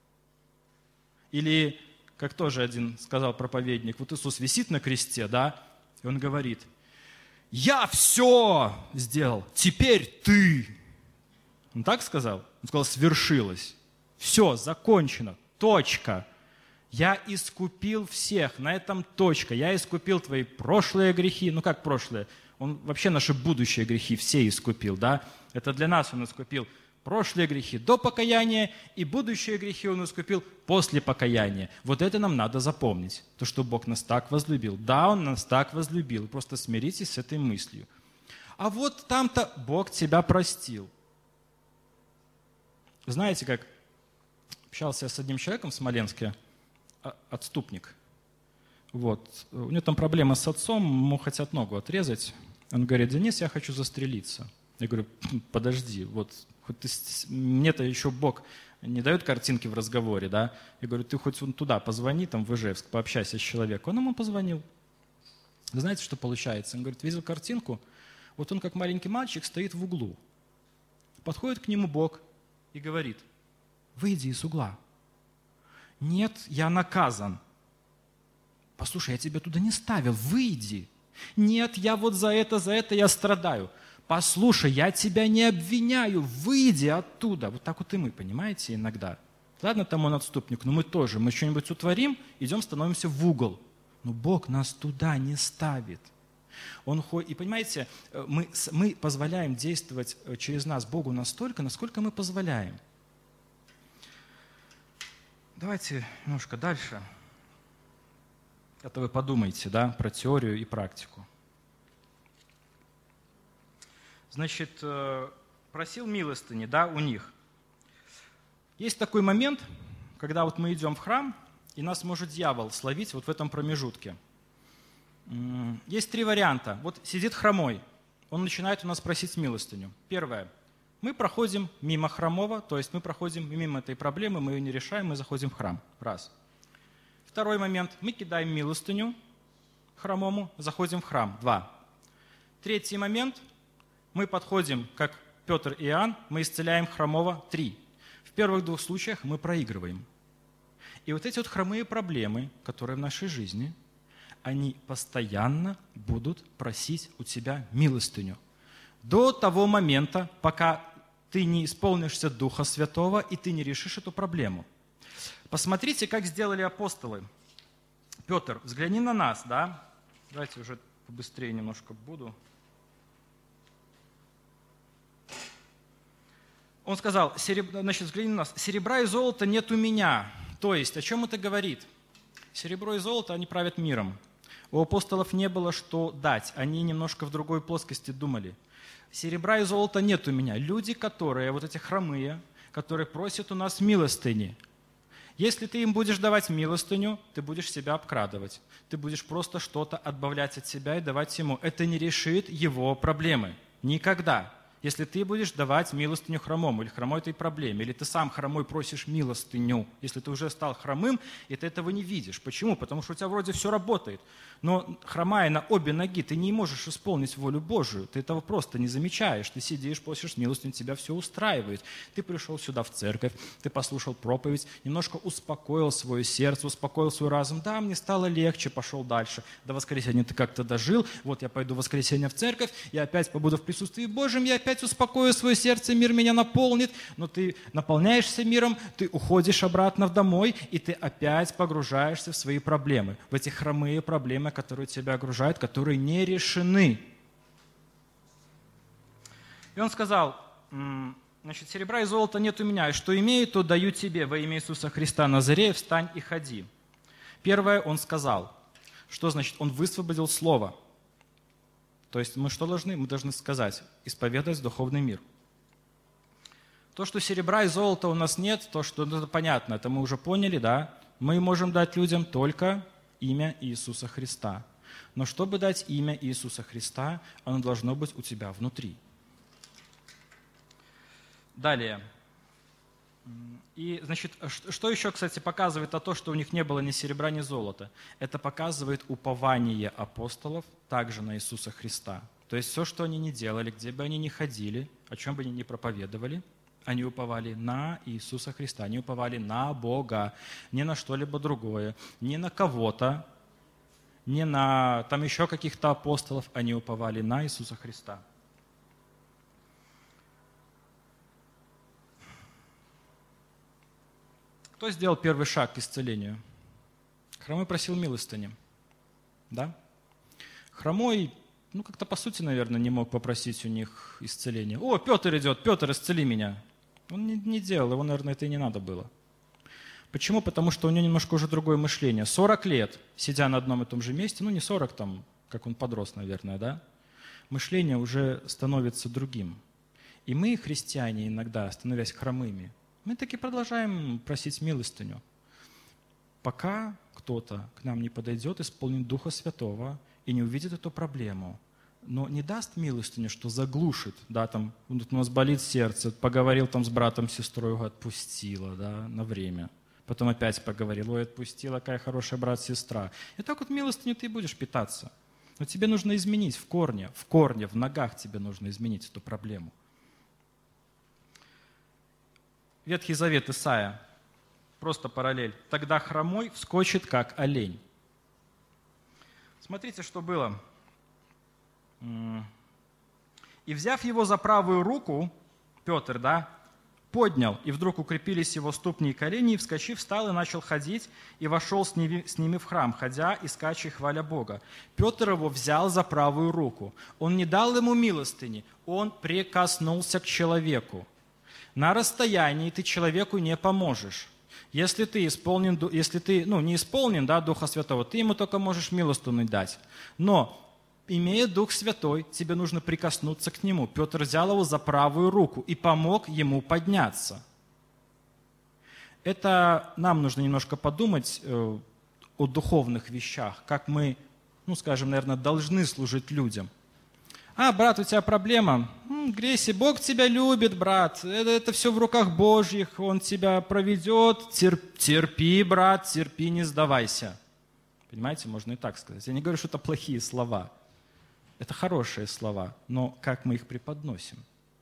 Или, как тоже один сказал проповедник, вот Иисус висит на кресте, да, и Он говорит, я все сделал, теперь ты. Он так сказал? Он сказал, свершилось, все, закончено, точка. Я искупил всех, на этом точка. Я искупил твои прошлые грехи. Как прошлые? Он вообще наши будущие грехи все искупил, да? Это для нас Он искупил прошлые грехи до покаяния, и будущие грехи Он искупил после покаяния. Вот это нам надо запомнить. То, что Бог нас так возлюбил. Да, Он нас так возлюбил. Просто смиритесь с этой мыслью. А вот там-то Бог тебя простил. Знаете, как общался я с одним человеком в Смоленске, отступник. Вот. У него там проблема с отцом, ему хотят ногу отрезать. Он говорит, Денис, я хочу застрелиться. Я говорю, подожди, вот мне-то еще Бог не дает картинки в разговоре, да? Я говорю, ты хоть туда позвони, там в Ижевск, пообщайся с человеком. Он ему позвонил. Вы знаете, что получается? Он говорит, видел картинку, вот он как маленький мальчик стоит в углу. Подходит к нему Бог и говорит, выйди из угла. Нет, я наказан. Послушай, я тебя туда не ставил, выйди. Нет, я вот за это я страдаю. Послушай, я тебя не обвиняю, выйди оттуда. Вот так вот и мы, понимаете, иногда. Ладно, там он отступник, но мы тоже. Мы что-нибудь утворим, идем, становимся в угол. Но Бог нас туда не ставит. И понимаете, мы позволяем действовать через нас Богу настолько, насколько мы позволяем. Давайте немножко дальше. Это вы подумайте, да, про теорию и практику. Значит, просил милостыни, да, у них. Есть такой момент, когда вот мы идем в храм, и нас может дьявол словить вот в этом промежутке. Есть 3 варианта. Вот сидит хромой, он начинает у нас просить милостыню. Первое. Мы проходим мимо хромого, то есть мы проходим мимо этой проблемы, мы ее не решаем, мы заходим в храм. Раз. Второй момент. Мы кидаем милостыню хромому, заходим в храм. 2. Третий момент. Мы подходим, как Петр и Иоанн, мы исцеляем хромого. 3. В первых 2 случаях мы проигрываем. И вот эти вот хромые проблемы, которые в нашей жизни, они постоянно будут просить у тебя милостыню. До того момента, пока ты не исполнишься Духа Святого и ты не решишь эту проблему. Посмотрите, как сделали апостолы. Петр, взгляни на нас, да? Давайте уже побыстрее немножко буду. Он сказал, значит, взгляни на нас. Серебра и золота нет у меня. То есть, о чем это говорит? Серебро и золото, они правят миром. У апостолов не было что дать. Они немножко в другой плоскости думали. Серебра и золота нет у меня. Люди, которые, вот эти хромые, которые просят у нас милостыни. Если ты им будешь давать милостыню, ты будешь себя обкрадывать. Ты будешь просто что-то отбавлять от себя и давать ему. Это не решит его проблемы. Никогда. Если ты будешь давать милостыню хромому или хромой этой проблеме, или ты сам хромой просишь милостыню, если ты уже стал хромым, и ты этого не видишь. Почему? Потому что у тебя вроде все работает. Но хромая на обе ноги, ты не можешь исполнить волю Божию. Ты этого просто не замечаешь. Ты сидишь, просишь милостыню, тебя все устраивает. Ты пришел сюда в церковь, ты послушал проповедь, немножко успокоил свое сердце, успокоил свой разум. Да, мне стало легче, пошел дальше. До воскресенья ты как-то дожил. Вот я пойду в воскресенье в церковь, я опять побуду в присутствии Божьем, я опять успокою свое сердце, мир меня наполнит, но ты наполняешься миром, ты уходишь обратно домой, и ты опять погружаешься в свои проблемы, в эти хромые проблемы, которые тебя окружают, которые не решены. И он сказал, значит, серебра и золота нет у меня, и что имею, то даю тебе во имя Иисуса Христа Назарея, встань и ходи. Первое он сказал. Что значит? Он высвободил слово. То есть мы что должны? Мы должны сказать, исповедать духовный мир. То, что серебра и золота у нас нет, то, что это понятно, это мы уже поняли, да? Мы можем дать людям только имя Иисуса Христа. Но чтобы дать имя Иисуса Христа, оно должно быть у тебя внутри. Далее. И, значит, что еще, кстати, показывает то, что у них не было ни серебра, ни золота? Это показывает упование апостолов также на Иисуса Христа. То есть все, что они не делали, где бы они ни ходили, о чем бы они ни проповедовали, они уповали на Иисуса Христа, они уповали на Бога, не на что-либо другое, не на кого-то, не на там еще каких-то апостолов, они уповали на Иисуса Христа. Кто сделал первый шаг к исцелению? Хромой просил милостыни. Да? Хромой, как-то по сути, наверное, не мог попросить у них исцеления. О, Петр идет, Петр, исцели меня. Он не делал, его, наверное, это и не надо было. Почему? Потому что у него немножко уже другое мышление. 40 лет, сидя на одном и том же месте, не 40 там, как он подрос, наверное, да? Мышление уже становится другим. И мы, христиане, иногда, становясь хромыми, мы таки продолжаем просить милостыню, пока кто-то к нам не подойдет, исполнит Духа Святого и не увидит эту проблему, но не даст милостыню, что заглушит, да, там, у нас болит сердце, поговорил там с братом, сестрой, его отпустила, да, на время, потом опять поговорил, ой, отпустила, какая хорошая брат-сестра. И так вот милостыню ты будешь питаться. Но тебе нужно изменить в корне, в ногах тебе нужно изменить эту проблему. Ветхий Завет, Исайя, просто параллель. Тогда хромой вскочит, как олень. Смотрите, что было. И взяв его за правую руку, Петр, да, поднял, и вдруг укрепились его ступни и колени, и, вскочив, встал и начал ходить, и вошел с ними в храм, ходя и скача, и хваля Бога. Петр его взял за правую руку. Он не дал ему милостыни, он прикоснулся к человеку. На расстоянии ты человеку не поможешь. Если ты не исполнен, да, Духа Святого, ты ему только можешь милостыню дать. Но, имея Дух Святой, тебе нужно прикоснуться к нему. Петр взял его за правую руку и помог ему подняться. Это нам нужно немножко подумать о духовных вещах, как мы, наверное, должны служить людям. Брат, у тебя проблема. Грейси, Бог тебя любит, брат. Это все в руках Божьих, Он тебя проведет. Терпи, брат, терпи, не сдавайся. Понимаете, можно и так сказать. Я не говорю, что это плохие слова. Это хорошие слова, но как мы их преподносим?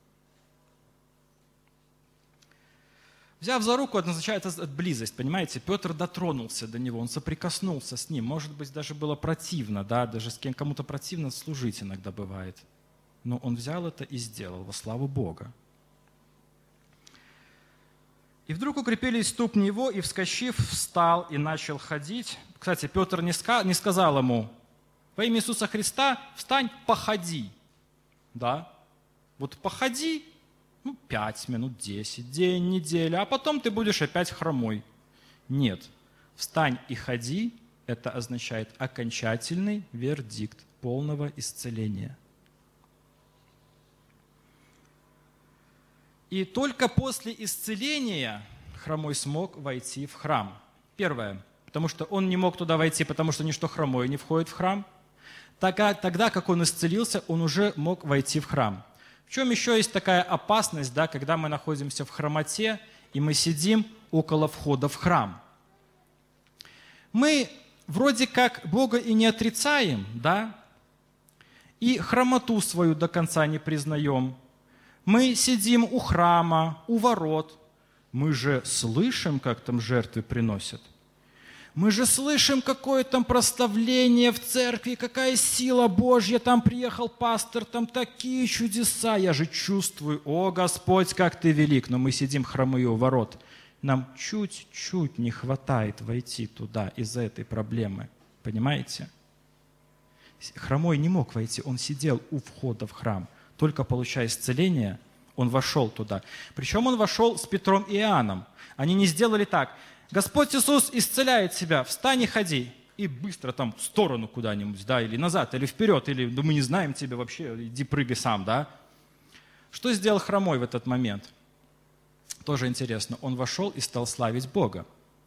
Взяв за руку, это означает близость, понимаете? Петр дотронулся до него, он соприкоснулся с ним. Может быть, даже было противно, да, даже с кому-то противно служить иногда бывает. Но он взял это и сделал во славу Бога. И вдруг укрепились ступни его, и, вскочив, встал и начал ходить. Кстати, Петр не сказал ему: во имя Иисуса Христа встань, походи. Да? Вот походи, 5 минут, 10, день, неделя, а потом ты будешь опять хромой. Нет. Встань и ходи – это означает окончательный вердикт полного исцеления. И только после исцеления хромой смог войти в храм. Первое. Потому что он не мог туда войти, потому что ничто хромое не входит в храм. Тогда, как он исцелился, он уже мог войти в храм. В чем еще есть такая опасность, да, когда мы находимся в хромоте, и мы сидим около входа в храм? Мы вроде как Бога и не отрицаем, да, и хромоту свою до конца не признаем. Мы сидим у храма, у ворот. Мы же слышим, как там жертвы приносят. Мы же слышим, какое там прославление в церкви, какая сила Божья, там приехал пастор, там такие чудеса. Я же чувствую: о, Господь, как Ты велик. Но мы сидим хромые у ворот. Нам чуть-чуть не хватает войти туда из-за этой проблемы. Понимаете? Хромой не мог войти, он сидел у входа в храм. Только получая исцеление, он вошел туда. Причем он вошел с Петром и Иоанном. Они не сделали так: Господь Иисус исцеляет тебя, встань и ходи. И быстро там в сторону куда-нибудь, да, или назад, или вперед, или да мы не знаем тебя вообще, иди прыгай сам, да. Что сделал хромой в этот момент? Тоже интересно. Он вошел и стал славить Бога.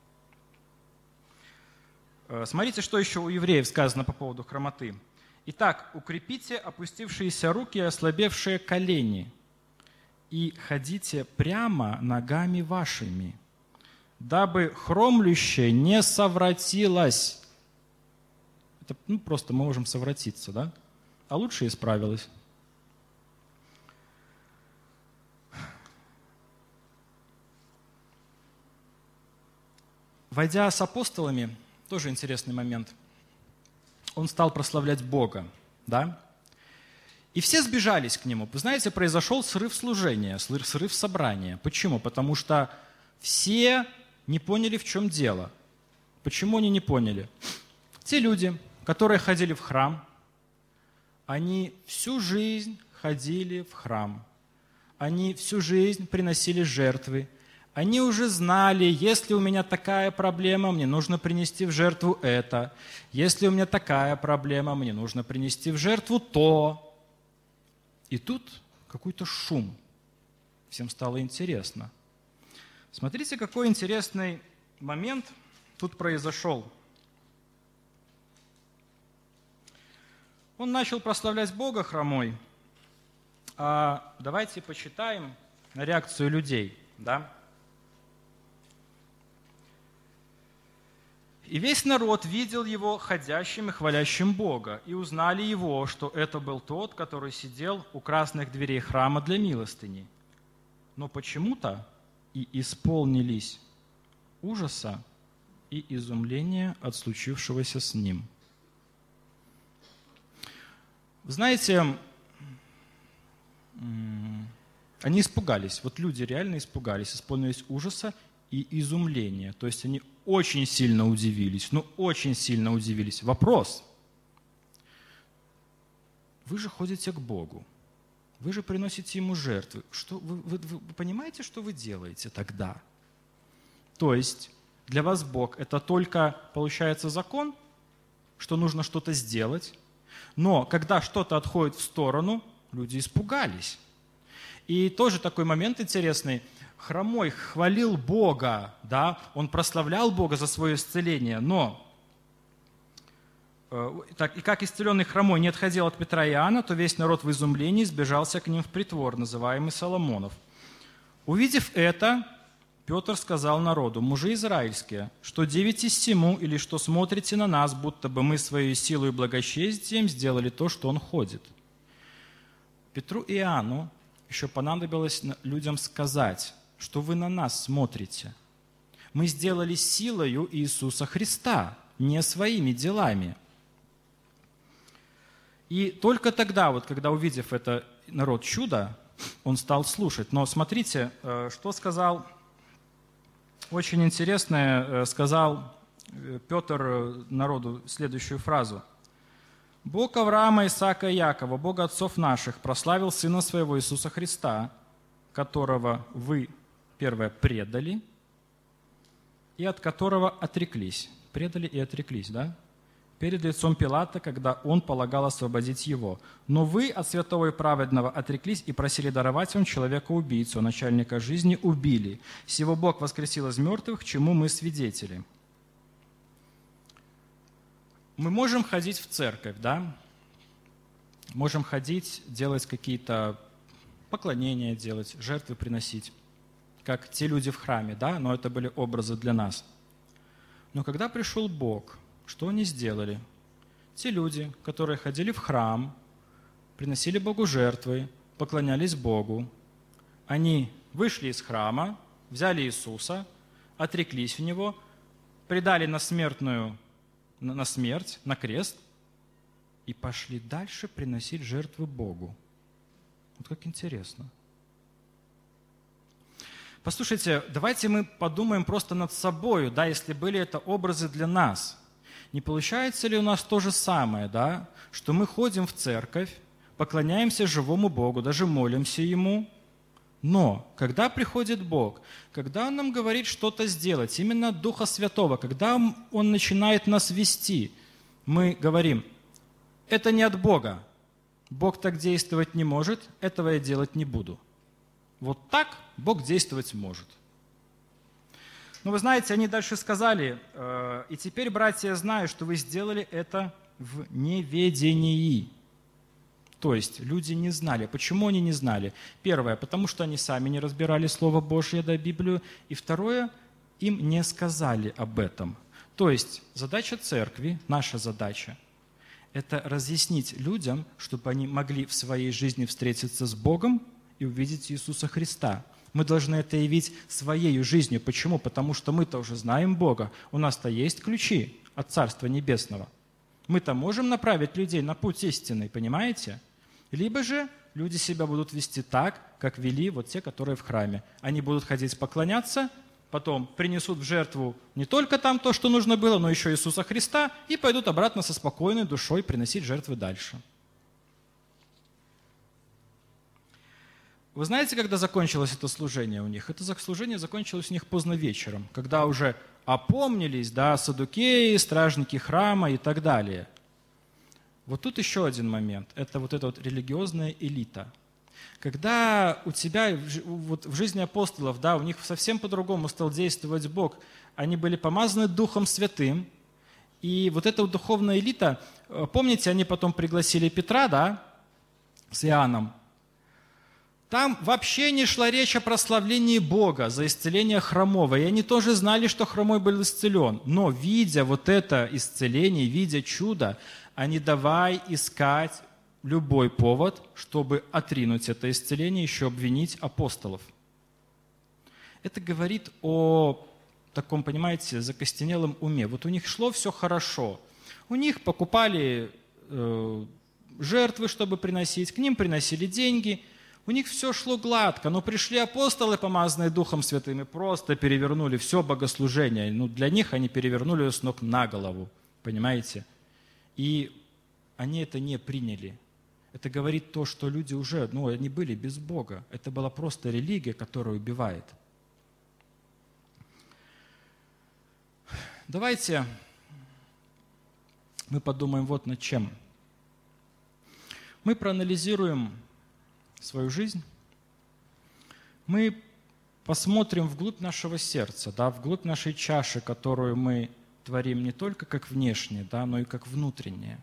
Смотрите, что еще у евреев сказано по поводу хромоты. Итак, укрепите опустившиеся руки и ослабевшие колени, и ходите прямо ногами вашими, дабы хромлющее не совратилось. Это просто мы можем совратиться, да? А лучше исправилось. Войдя с апостолами, тоже интересный момент, он стал прославлять Бога, да? И все сбежались к нему. Вы знаете, произошел срыв служения, срыв собрания. Почему? Потому что все не поняли, в чем дело. Почему они не поняли? Те люди, которые ходили в храм, они всю жизнь ходили в храм. Они всю жизнь приносили жертвы. Они уже знали: если у меня такая проблема, мне нужно принести в жертву это. Если у меня такая проблема, мне нужно принести в жертву то. И тут какой-то шум. Всем стало интересно. Смотрите, какой интересный момент тут произошел. Он начал прославлять Бога хромой. Давайте почитаем реакцию людей, да? «И весь народ видел его ходящим и хвалящим Бога, и узнали его, что это был тот, который сидел у красных дверей храма для милостыни. Но почему-то и исполнились ужаса и изумления от случившегося с ним». Знаете, они испугались. Вот люди реально испугались, исполнились ужаса и изумления. То есть они очень сильно удивились. Очень сильно удивились. Вопрос. Вы же ходите к Богу. Вы же приносите Ему жертвы. Вы понимаете, что вы делаете тогда? То есть для вас Бог – это только, получается, закон, что нужно что-то сделать. Но когда что-то отходит в сторону, люди испугались. И тоже такой момент интересный. Хромой хвалил Бога, да? Он прославлял Бога за свое исцеление, но и как исцеленный хромой не отходил от Петра и Иоанна, то весь народ в изумлении сбежался к ним в притвор, называемый Соломонов. Увидев это, Петр сказал народу: «Мужи израильские, что дивитесь сему, или что смотрите на нас, будто бы мы своей силой и благочестием сделали то, что он ходит». Петру и Иоанну еще понадобилось людям сказать, что вы на нас смотрите. Мы сделали силою Иисуса Христа, не своими делами. И только тогда, вот, когда увидев это народ чудо, он стал слушать. Но смотрите, что сказал, очень интересное сказал Петр народу следующую фразу. «Бог Авраама, Исаака и Якова, Бог отцов наших, прославил Сына Своего Иисуса Христа, которого вы, первое, предали и от которого отреклись». Предали и отреклись, да? Перед лицом Пилата, когда он полагал освободить его. «Но вы от святого и праведного отреклись и просили даровать вам человека-убийцу, начальника жизни убили. Сего Бог воскресил из мертвых, чему мы свидетели». Мы можем ходить в церковь, да? Можем ходить, делать какие-то поклонения, делать, жертвы приносить, как те люди в храме, да? Но это были образы для нас. Но когда пришел Бог, что они сделали? Те люди, которые ходили в храм, приносили Богу жертвы, поклонялись Богу, они вышли из храма, взяли Иисуса, отреклись в Него, предали на смерть, на крест, и пошли дальше приносить жертвы Богу. Вот как интересно. Послушайте, давайте мы подумаем просто над собой, да, если были это образы для нас. Не получается ли у нас то же самое, да, что мы ходим в церковь, поклоняемся живому Богу, даже молимся Ему, но когда приходит Бог, когда Он нам говорит что-то сделать, именно от Духа Святого, когда Он начинает нас вести, мы говорим: это не от Бога, Бог так действовать не может, этого я делать не буду. Вот так Бог действовать может. Но вы знаете, они дальше сказали: и теперь, братья, я знаю, что вы сделали это в неведении. То есть люди не знали. Почему они не знали? Первое, потому что они сами не разбирали Слово Божье, да, Библию. И второе, им не сказали об этом. То есть задача церкви, наша задача, это разъяснить людям, чтобы они могли в своей жизни встретиться с Богом и увидеть Иисуса Христа. Мы должны это явить своей жизнью. Почему? Потому что мы-то уже знаем Бога. У нас-то есть ключи от Царства Небесного. Мы-то можем направить людей на путь истинный, понимаете? Либо же люди себя будут вести так, как вели вот те, которые в храме. Они будут ходить поклоняться, потом принесут в жертву не только там то, что нужно было, но еще Иисуса Христа, и пойдут обратно со спокойной душой приносить жертвы дальше. Вы знаете, когда закончилось это служение у них? Это служение закончилось у них поздно вечером, когда уже опомнились, да, саддукеи, стражники храма и так далее. Вот тут еще один момент. Это вот эта вот религиозная элита. Когда у тебя вот в жизни апостолов, да, у них совсем по-другому стал действовать Бог. Они были помазаны Духом Святым. И вот эта вот духовная элита, помните, они потом пригласили Петра, да, с Иоанном. Там вообще не шла речь о прославлении Бога за исцеление хромого. И они тоже знали, что хромой был исцелен. Но видя вот это исцеление, видя чудо, они давай искать любой повод, чтобы отринуть это исцеление, еще обвинить апостолов. Это говорит о таком, понимаете, закостенелом уме. Вот у них шло все хорошо. У них покупали жертвы, чтобы приносить, к ним приносили деньги. У них все шло гладко, но пришли апостолы, помазанные Духом Святым, и просто перевернули все богослужение. Ну, для них они перевернули ее с ног на голову, понимаете? И они это не приняли. Это говорит то, что люди уже, они были без Бога. Это была просто религия, которая убивает. Давайте мы подумаем вот над чем. Мы проанализируем свою жизнь, мы посмотрим вглубь нашего сердца, да, вглубь нашей чаши, которую мы творим не только как внешне, да, но и как внутреннее.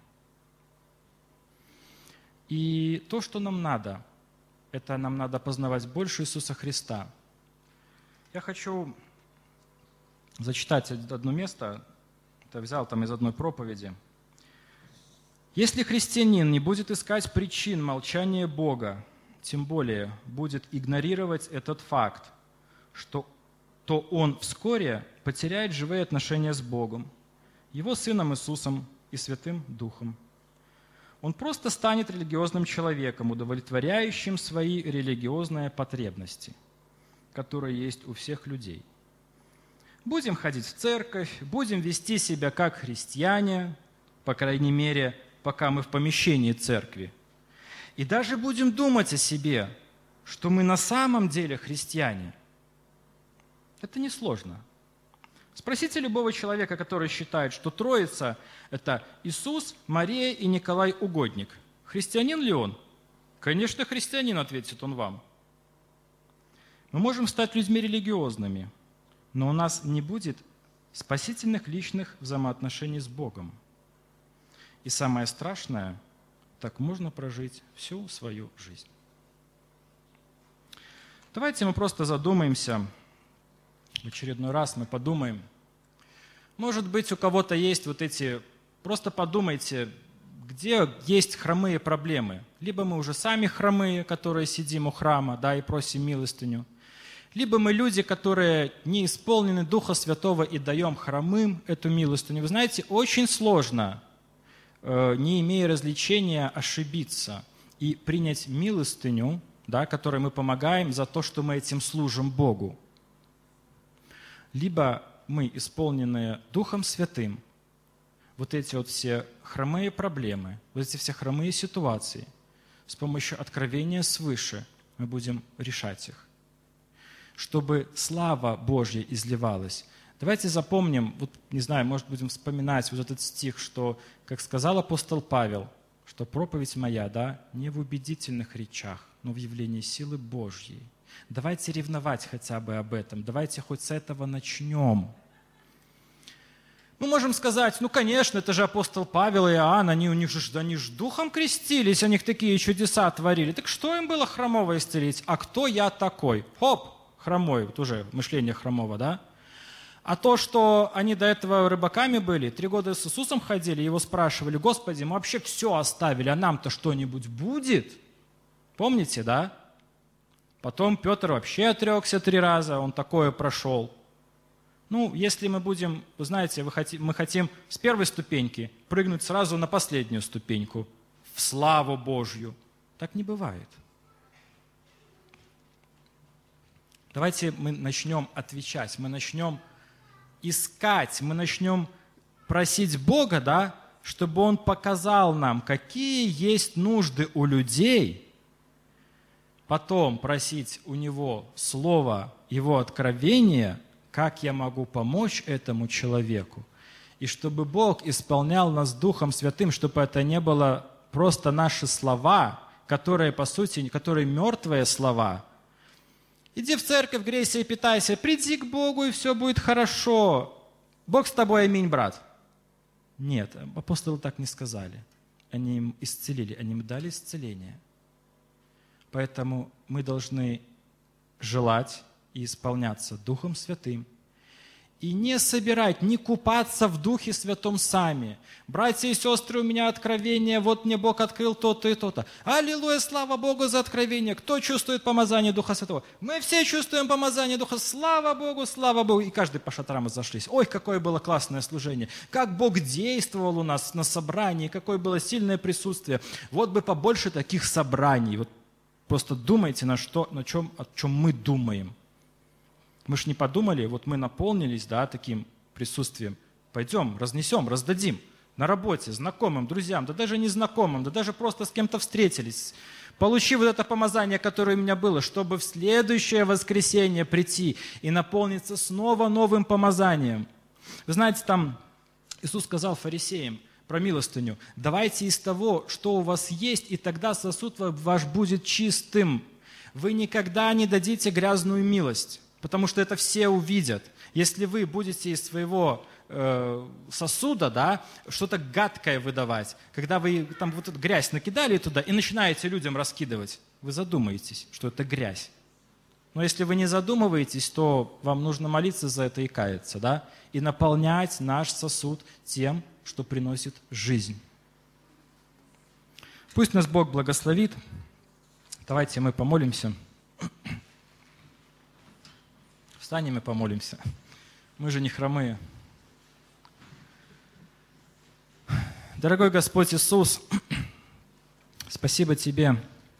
И то, что нам надо, это нам надо познавать больше Иисуса Христа. Я хочу зачитать одно место, это взял там из одной проповеди. «Если христианин не будет искать причин молчания Бога, тем более будет игнорировать этот факт, то он вскоре потеряет живые отношения с Богом, Его Сыном Иисусом и Святым Духом. Он просто станет религиозным человеком, удовлетворяющим свои религиозные потребности, которые есть у всех людей. Будем ходить в церковь, будем вести себя как христиане, по крайней мере, пока мы в помещении церкви. И даже будем думать о себе, что мы на самом деле христиане. Это несложно. Спросите любого человека, который считает, что Троица – это Иисус, Мария и Николай Угодник. Христианин ли он? Конечно, христианин, ответит он вам. Мы можем стать людьми религиозными, но у нас не будет спасительных личных взаимоотношений с Богом. И самое страшное, так можно прожить всю свою жизнь. Давайте мы просто задумаемся, в очередной раз мы подумаем. Может быть, у кого-то есть вот эти... Просто подумайте, где есть хромые проблемы. Либо мы уже сами хромые, которые сидим у храма, да, и просим милостыню. Либо мы люди, которые не исполнены Духа Святого и даем хромым эту милостыню. Вы знаете, очень сложно, не имея развлечения, ошибиться и принять милостыню, да, которой мы помогаем за то, что мы этим служим Богу. Либо мы, исполненные Духом Святым, вот эти вот все хромые проблемы, вот эти все хромые ситуации, с помощью откровения свыше мы будем решать их. Чтобы слава Божья изливалась. Давайте запомним, вот, не знаю, может, будем вспоминать вот этот стих, что, как сказал апостол Павел, что проповедь моя, да, не в убедительных речах, но в явлении силы Божьей. Давайте ревновать хотя бы об этом, давайте хоть с этого начнем. Мы можем сказать, ну, конечно, это же апостол Павел и Иоанн, они же духом крестились, они такие чудеса творили. Так что им было хромого исцелить? А кто я такой? Хоп, хромой, вот уже мышление хромого, да? А то, что они до этого рыбаками были, 3 года с Иисусом ходили, его спрашивали, Господи, мы вообще все оставили, а нам-то что-нибудь будет? Помните, да? Потом Петр вообще отрекся 3 раза, он такое прошел. Ну, если мы будем, вы знаете, мы хотим с первой ступеньки прыгнуть сразу на последнюю ступеньку, в славу Божью. Так не бывает. Давайте мы начнем отвечать, мы начнем искать, мы начнем просить Бога, да, чтобы Он показал нам, какие есть нужды у людей, потом просить у Него слова, Его откровения, как я могу помочь этому человеку, и чтобы Бог исполнял нас Духом Святым, чтобы это не было просто наши слова, которые, по сути, которые мертвые слова. Иди в церковь, грейся и питайся, приди к Богу, и все будет хорошо. Бог с тобой, аминь, брат. Нет, апостолы так не сказали. Они им исцелили, они им дали исцеление. Поэтому мы должны желать и исполняться Духом Святым. И не собирать, не купаться в Духе Святом сами. Братья и сестры, у меня откровение, вот мне Бог открыл то-то и то-то. Аллилуйя, слава Богу за откровение. Кто чувствует помазание Духа Святого? Мы все чувствуем помазание Духа. Слава Богу, слава Богу. И каждый по шатрам разошлись. Ой, какое было классное служение. Как Бог действовал у нас на собрании, какое было сильное присутствие. Вот бы побольше таких собраний. Вот просто думайте, о чем мы думаем. Мы ж не подумали, вот мы наполнились, да, таким присутствием. Пойдем, разнесем, раздадим на работе, знакомым, друзьям, да даже незнакомым, да даже просто с кем-то встретились. Получи вот это помазание, которое у меня было, чтобы в следующее воскресенье прийти и наполниться снова новым помазанием. Вы знаете, там Иисус сказал фарисеям про милостыню: давайте из того, что у вас есть, и тогда сосуд ваш будет чистым. Вы никогда не дадите грязную милость, потому что это все увидят. Если вы будете из своего сосуда, да, что-то гадкое выдавать, когда вы там вот эту грязь накидали туда и начинаете людям раскидывать, вы задумаетесь, что это грязь. Но если вы не задумываетесь, то вам нужно молиться за это и каяться, да, и наполнять наш сосуд тем, что приносит жизнь. Пусть нас Бог благословит. Давайте мы помолимся. Встанем и помолимся. Мы же не хромые. Дорогой Господь Иисус, спасибо Тебе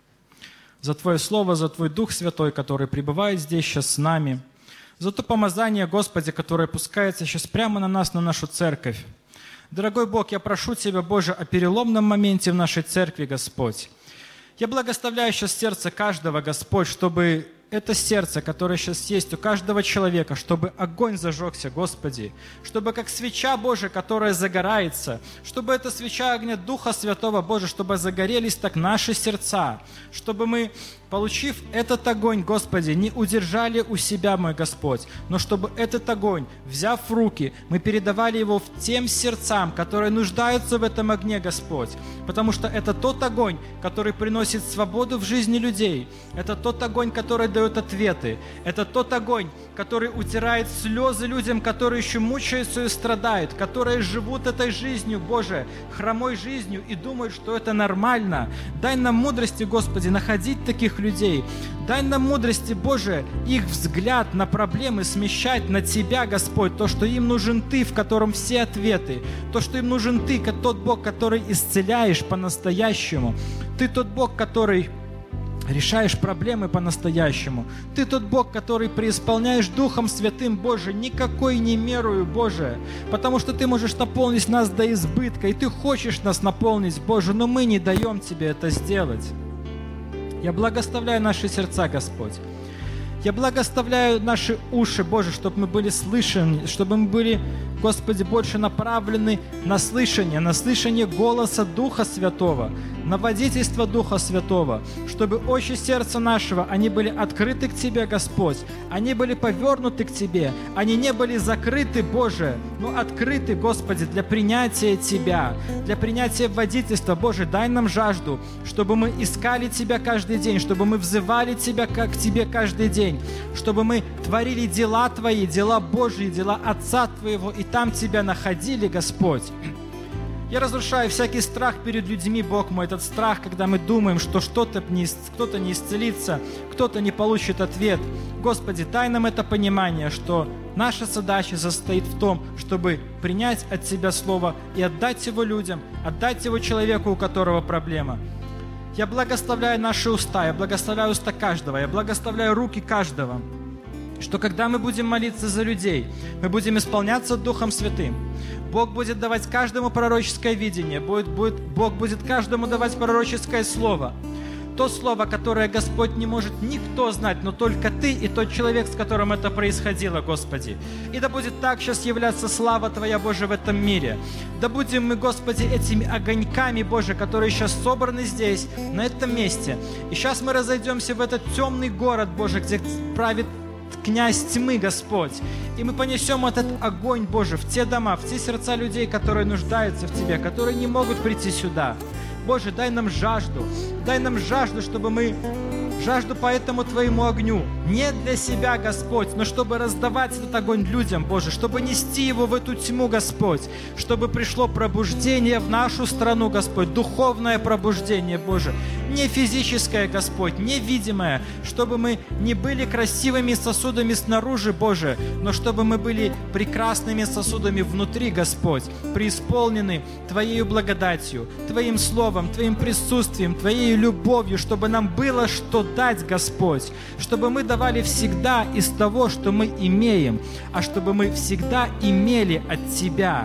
за Твое Слово, за Твой Дух Святой, который пребывает здесь сейчас с нами, за то помазание, Господи, которое опускается сейчас прямо на нас, на нашу церковь. Дорогой Бог, я прошу Тебя, Боже, о переломном моменте в нашей церкви, Господь. Я благословляю сейчас сердце каждого, Господь, чтобы это сердце, которое сейчас есть у каждого человека, чтобы огонь зажегся, Господи, чтобы как свеча Божия, которая загорается, чтобы эта свеча огня Духа Святого, Боже, чтобы загорелись так наши сердца, чтобы мы, получив этот огонь, Господи, не удержали у себя, мой Господь, но чтобы этот огонь, взяв в руки, мы передавали его тем сердцам, которые нуждаются в этом огне, Господь, потому что это тот огонь, который приносит свободу в жизни людей, это тот огонь, который дает ответы, это тот огонь, который утирает слезы людям, которые еще мучаются и страдают, которые живут этой жизнью, Боже, хромой жизнью и думают, что это нормально. Дай нам мудрости, Господи, находить таких людей. Дай нам мудрости, Боже, их взгляд на проблемы смещать на Тебя, Господь, то, что им нужен Ты, в котором все ответы, то, что им нужен Ты, как тот Бог, который исцеляешь по-настоящему. Ты тот Бог, который решаешь проблемы по-настоящему. Ты тот Бог, который преисполняешь Духом Святым, Боже, никакой не мерою, Боже, потому что Ты можешь наполнить нас до избытка, и Ты хочешь нас наполнить, Боже, но мы не даем Тебе это сделать. Я благословляю наши сердца, Господь. Я благословляю наши уши, Боже, чтобы мы были слышаны, чтобы мы были, Господи, больше направлены на слышание голоса Духа Святого, на водительство Духа Святого, чтобы очи сердца нашего, они были открыты к Тебе, Господь, они были повернуты к Тебе, они не были закрыты, Боже, но открыты, Господи, для принятия Тебя, для принятия водительства. Боже, дай нам жажду, чтобы мы искали Тебя каждый день, чтобы мы взывали Тебя к Тебе каждый день, чтобы мы творили дела Твои, дела Божьи, дела Отца Твоего, и там Тебя находили, Господь. Я разрушаю всякий страх перед людьми, Бог мой, этот страх, когда мы думаем, что кто-то не исцелится, кто-то не получит ответ. Господи, дай нам это понимание, что наша задача состоит в том, чтобы принять от Тебя Слово и отдать его людям, отдать его человеку, у которого проблема. Я благословляю наши уста, я благословляю уста каждого, я благословляю руки каждого, что когда мы будем молиться за людей, мы будем исполняться Духом Святым. Бог будет давать каждому пророческое видение, Бог будет каждому давать пророческое слово. То слово, которое, Господь, не может никто знать, но только Ты и тот человек, с которым это происходило, Господи. И да будет так сейчас являться слава Твоя, Боже, в этом мире. Да будем мы, Господи, этими огоньками, Боже, которые сейчас собраны здесь, на этом месте. И сейчас мы разойдемся в этот темный город, Боже, где правит князь тьмы, Господь. И мы понесем этот огонь, Боже, в те дома, в те сердца людей, которые нуждаются в Тебе, которые не могут прийти сюда. Боже, дай нам жажду, чтобы мы жажду по этому Твоему огню, не для себя, Господь, но чтобы раздавать этот огонь людям, Боже, чтобы нести его в эту тьму, Господь, чтобы пришло пробуждение в нашу страну, Господь, духовное пробуждение, Боже, не физическое, Господь, не видимое, чтобы мы не были красивыми сосудами снаружи, Боже, но чтобы мы были прекрасными сосудами внутри, Господь, преисполнены Твоею благодатью, Твоим словом, Твоим присутствием, Твоей любовью, чтобы нам было что дать, Господь, чтобы мы давали всегда из того, что мы имеем, а чтобы мы всегда имели от Тебя,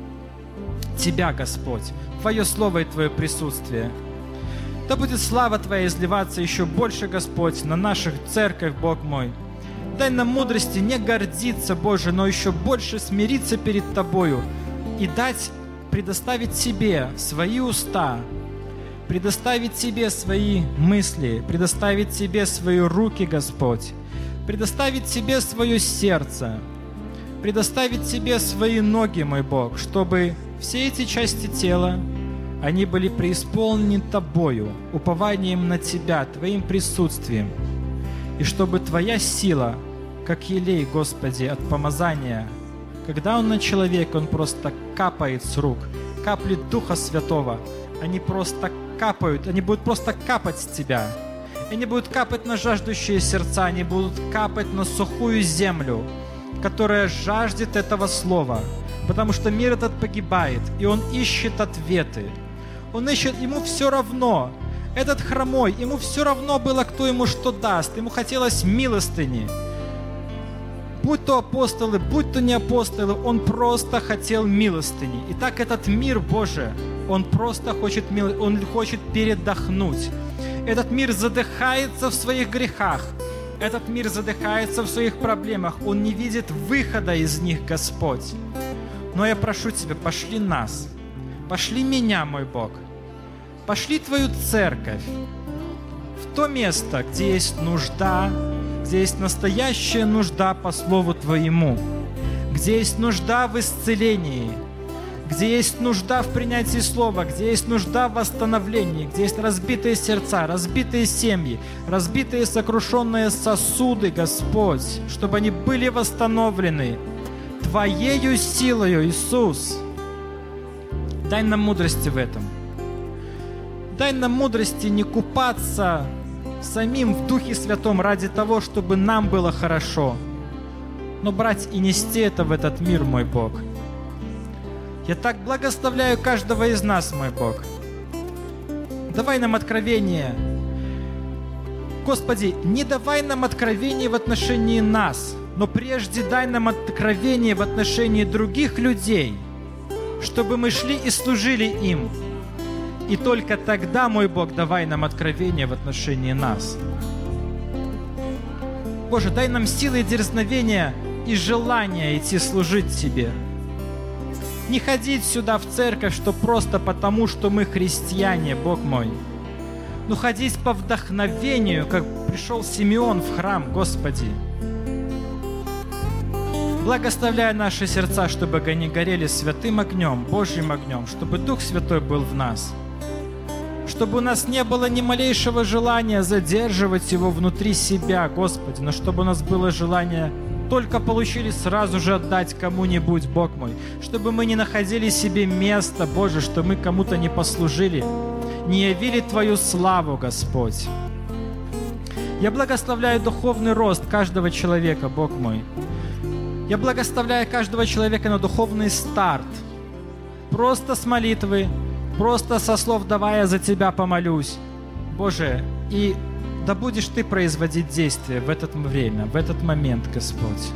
Господь, Твое Слово и Твое присутствие. Да будет слава Твоя изливаться еще больше, Господь, на нашу церковь, Бог мой. Дай нам мудрости не гордиться, Боже, но еще больше смириться перед Тобою и предоставить Тебе свои уста, предоставить Тебе свои мысли, предоставить Тебе свои руки, Господь, предоставить Тебе свое сердце, предоставить Тебе свои ноги, мой Бог, чтобы все эти части тела, они были преисполнены Тобою, упованием на Тебя, Твоим присутствием, и чтобы Твоя сила, как елей, Господи, от помазания, когда он на человека, он просто капает с рук, капли Духа Святого, они просто капают, они будут просто капать с Тебя. Они будут капать на жаждущие сердца, они будут капать на сухую землю, которая жаждет этого слова, потому что мир этот погибает, и он ищет ответы. Он ищет, ему все равно. Этот хромой, ему все равно было, кто ему что даст. Ему хотелось милостыни. Будь то апостолы, будь то не апостолы, он просто хотел милостыни. И так этот мир Божий, он просто хочет передохнуть. Этот мир задыхается в своих грехах. Этот мир задыхается в своих проблемах. Он не видит выхода из них, Господь. Но я прошу Тебя, пошли нас. Пошли меня, мой Бог. Пошли Твою церковь в то место, где есть нужда, где есть настоящая нужда по Слову Твоему, где есть нужда в исцелении, где есть нужда в принятии Слова, где есть нужда в восстановлении, где есть разбитые сердца, разбитые семьи, разбитые сокрушенные сосуды, Господь, чтобы они были восстановлены Твоею силою, Иисус. Дай нам мудрости в этом. Дай нам мудрости не купаться самим в Духе Святом ради того, чтобы нам было хорошо, но брать и нести это в этот мир, мой Бог. Я так благословляю каждого из нас, мой Бог. Давай нам откровение. Господи, не давай нам откровение в отношении нас, но прежде дай нам откровение в отношении других людей, чтобы мы шли и служили им. И только тогда, мой Бог, давай нам откровение в отношении нас. Боже, дай нам силы и дерзновения и желание идти служить Тебе. Не ходить сюда в церковь, что просто потому, что мы христиане, Бог мой. Но ходить по вдохновению, как пришел Симеон в храм, Господи. Благословляй наши сердца, чтобы они горели святым огнем, Божьим огнем, чтобы Дух Святой был в нас. Чтобы у нас не было ни малейшего желания задерживать Его внутри себя, Господи, но чтобы у нас было желание только получили сразу же отдать кому-нибудь, Бог мой, чтобы мы не находили себе места, Боже, что мы кому-то не послужили, не явили Твою славу, Господь. Я благословляю духовный рост каждого человека, Бог мой. Я благословляю каждого человека на духовный старт. Просто с молитвы, просто со слов «давай я за тебя помолюсь». Боже, и да будешь Ты производить действия в это время, в этот момент, Господь.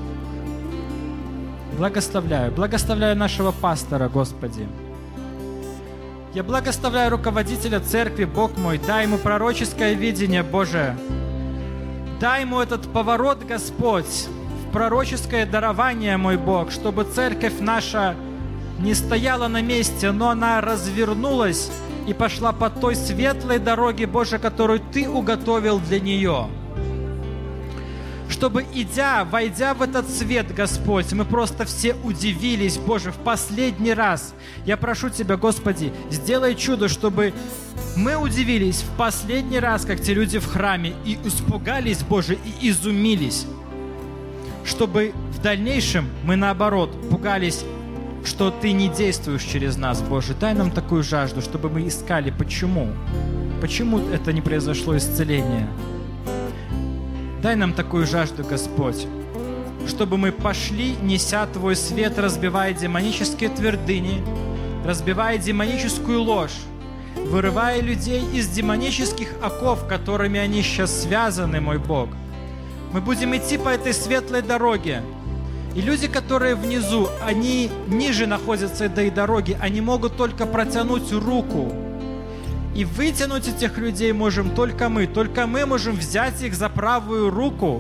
Благословляю нашего пастора, Господи. Я благословляю руководителя церкви, Бог мой, дай ему пророческое видение, Боже. Дай ему этот поворот, Господь, в пророческое дарование, мой Бог, чтобы церковь наша не стояла на месте, но она развернулась и пошла по той светлой дороге, Боже, которую Ты уготовил для нее. Чтобы, войдя в этот свет, Господь, мы просто все удивились, Боже, в последний раз. Я прошу Тебя, Господи, сделай чудо, чтобы мы удивились в последний раз, как те люди в храме, и испугались, Боже, и изумились. Чтобы в дальнейшем мы, наоборот, пугались, что Ты не действуешь через нас, Боже. Дай нам такую жажду, чтобы мы искали, почему. Почему это не произошло исцеление? Дай нам такую жажду, Господь, чтобы мы пошли, неся Твой свет, разбивая демонические твердыни, разбивая демоническую ложь, вырывая людей из демонических оков, которыми они сейчас связаны, мой Бог. Мы будем идти по этой светлой дороге. И люди, которые внизу, они ниже находятся этой дороги, они могут только протянуть руку. И вытянуть этих людей можем только мы. Только мы можем взять их за правую руку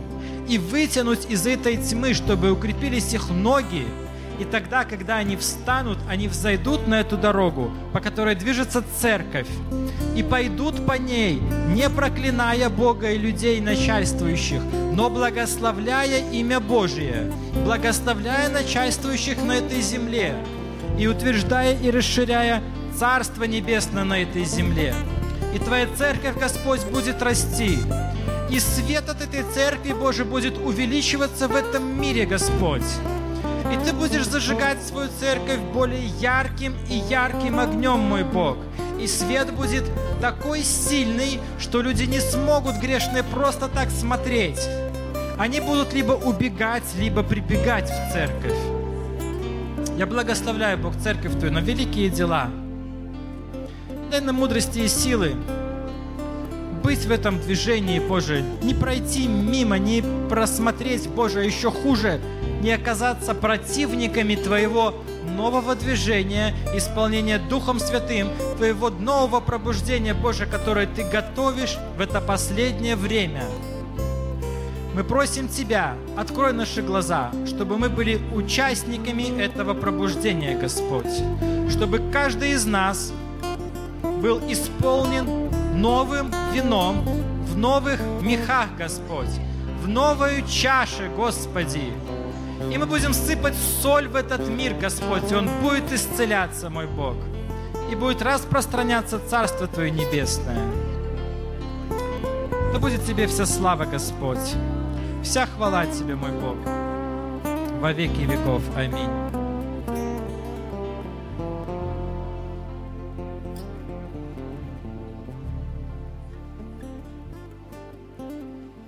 и вытянуть из этой тьмы, чтобы укрепились их ноги. И тогда, когда они встанут, они взойдут на эту дорогу, по которой движется церковь, и пойдут по ней, не проклиная Бога и людей начальствующих, но благословляя имя Божие, благословляя начальствующих на этой земле, и утверждая и расширяя Царство Небесное на этой земле. И Твоя церковь, Господь, будет расти. И свет от этой церкви, Боже, будет увеличиваться в этом мире, Господь. И Ты будешь зажигать свою церковь более ярким и ярким огнем, мой Бог. И свет будет такой сильный, что люди не смогут, грешные, просто так смотреть. Они будут либо убегать, либо прибегать в церковь. Я благословляю, Бог, церковь Твою на великие дела. Дай нам мудрости и силы быть в этом движении, Боже, не пройти мимо, не просмотреть, Боже, еще хуже, не оказаться противниками Твоего нового движения, исполнения Духом Святым, Твоего нового пробуждения, Боже, которое Ты готовишь в это последнее время. Мы просим Тебя, открой наши глаза, чтобы мы были участниками этого пробуждения, Господь, чтобы каждый из нас был исполнен новым вином в новых мехах, Господь, в новой чаше, Господи. И мы будем сыпать соль в этот мир, Господь, и он будет исцеляться, мой Бог, и будет распространяться Царство Твое Небесное. Да будет Тебе вся слава, Господь, вся хвала Тебе, мой Бог, во веки веков. Аминь.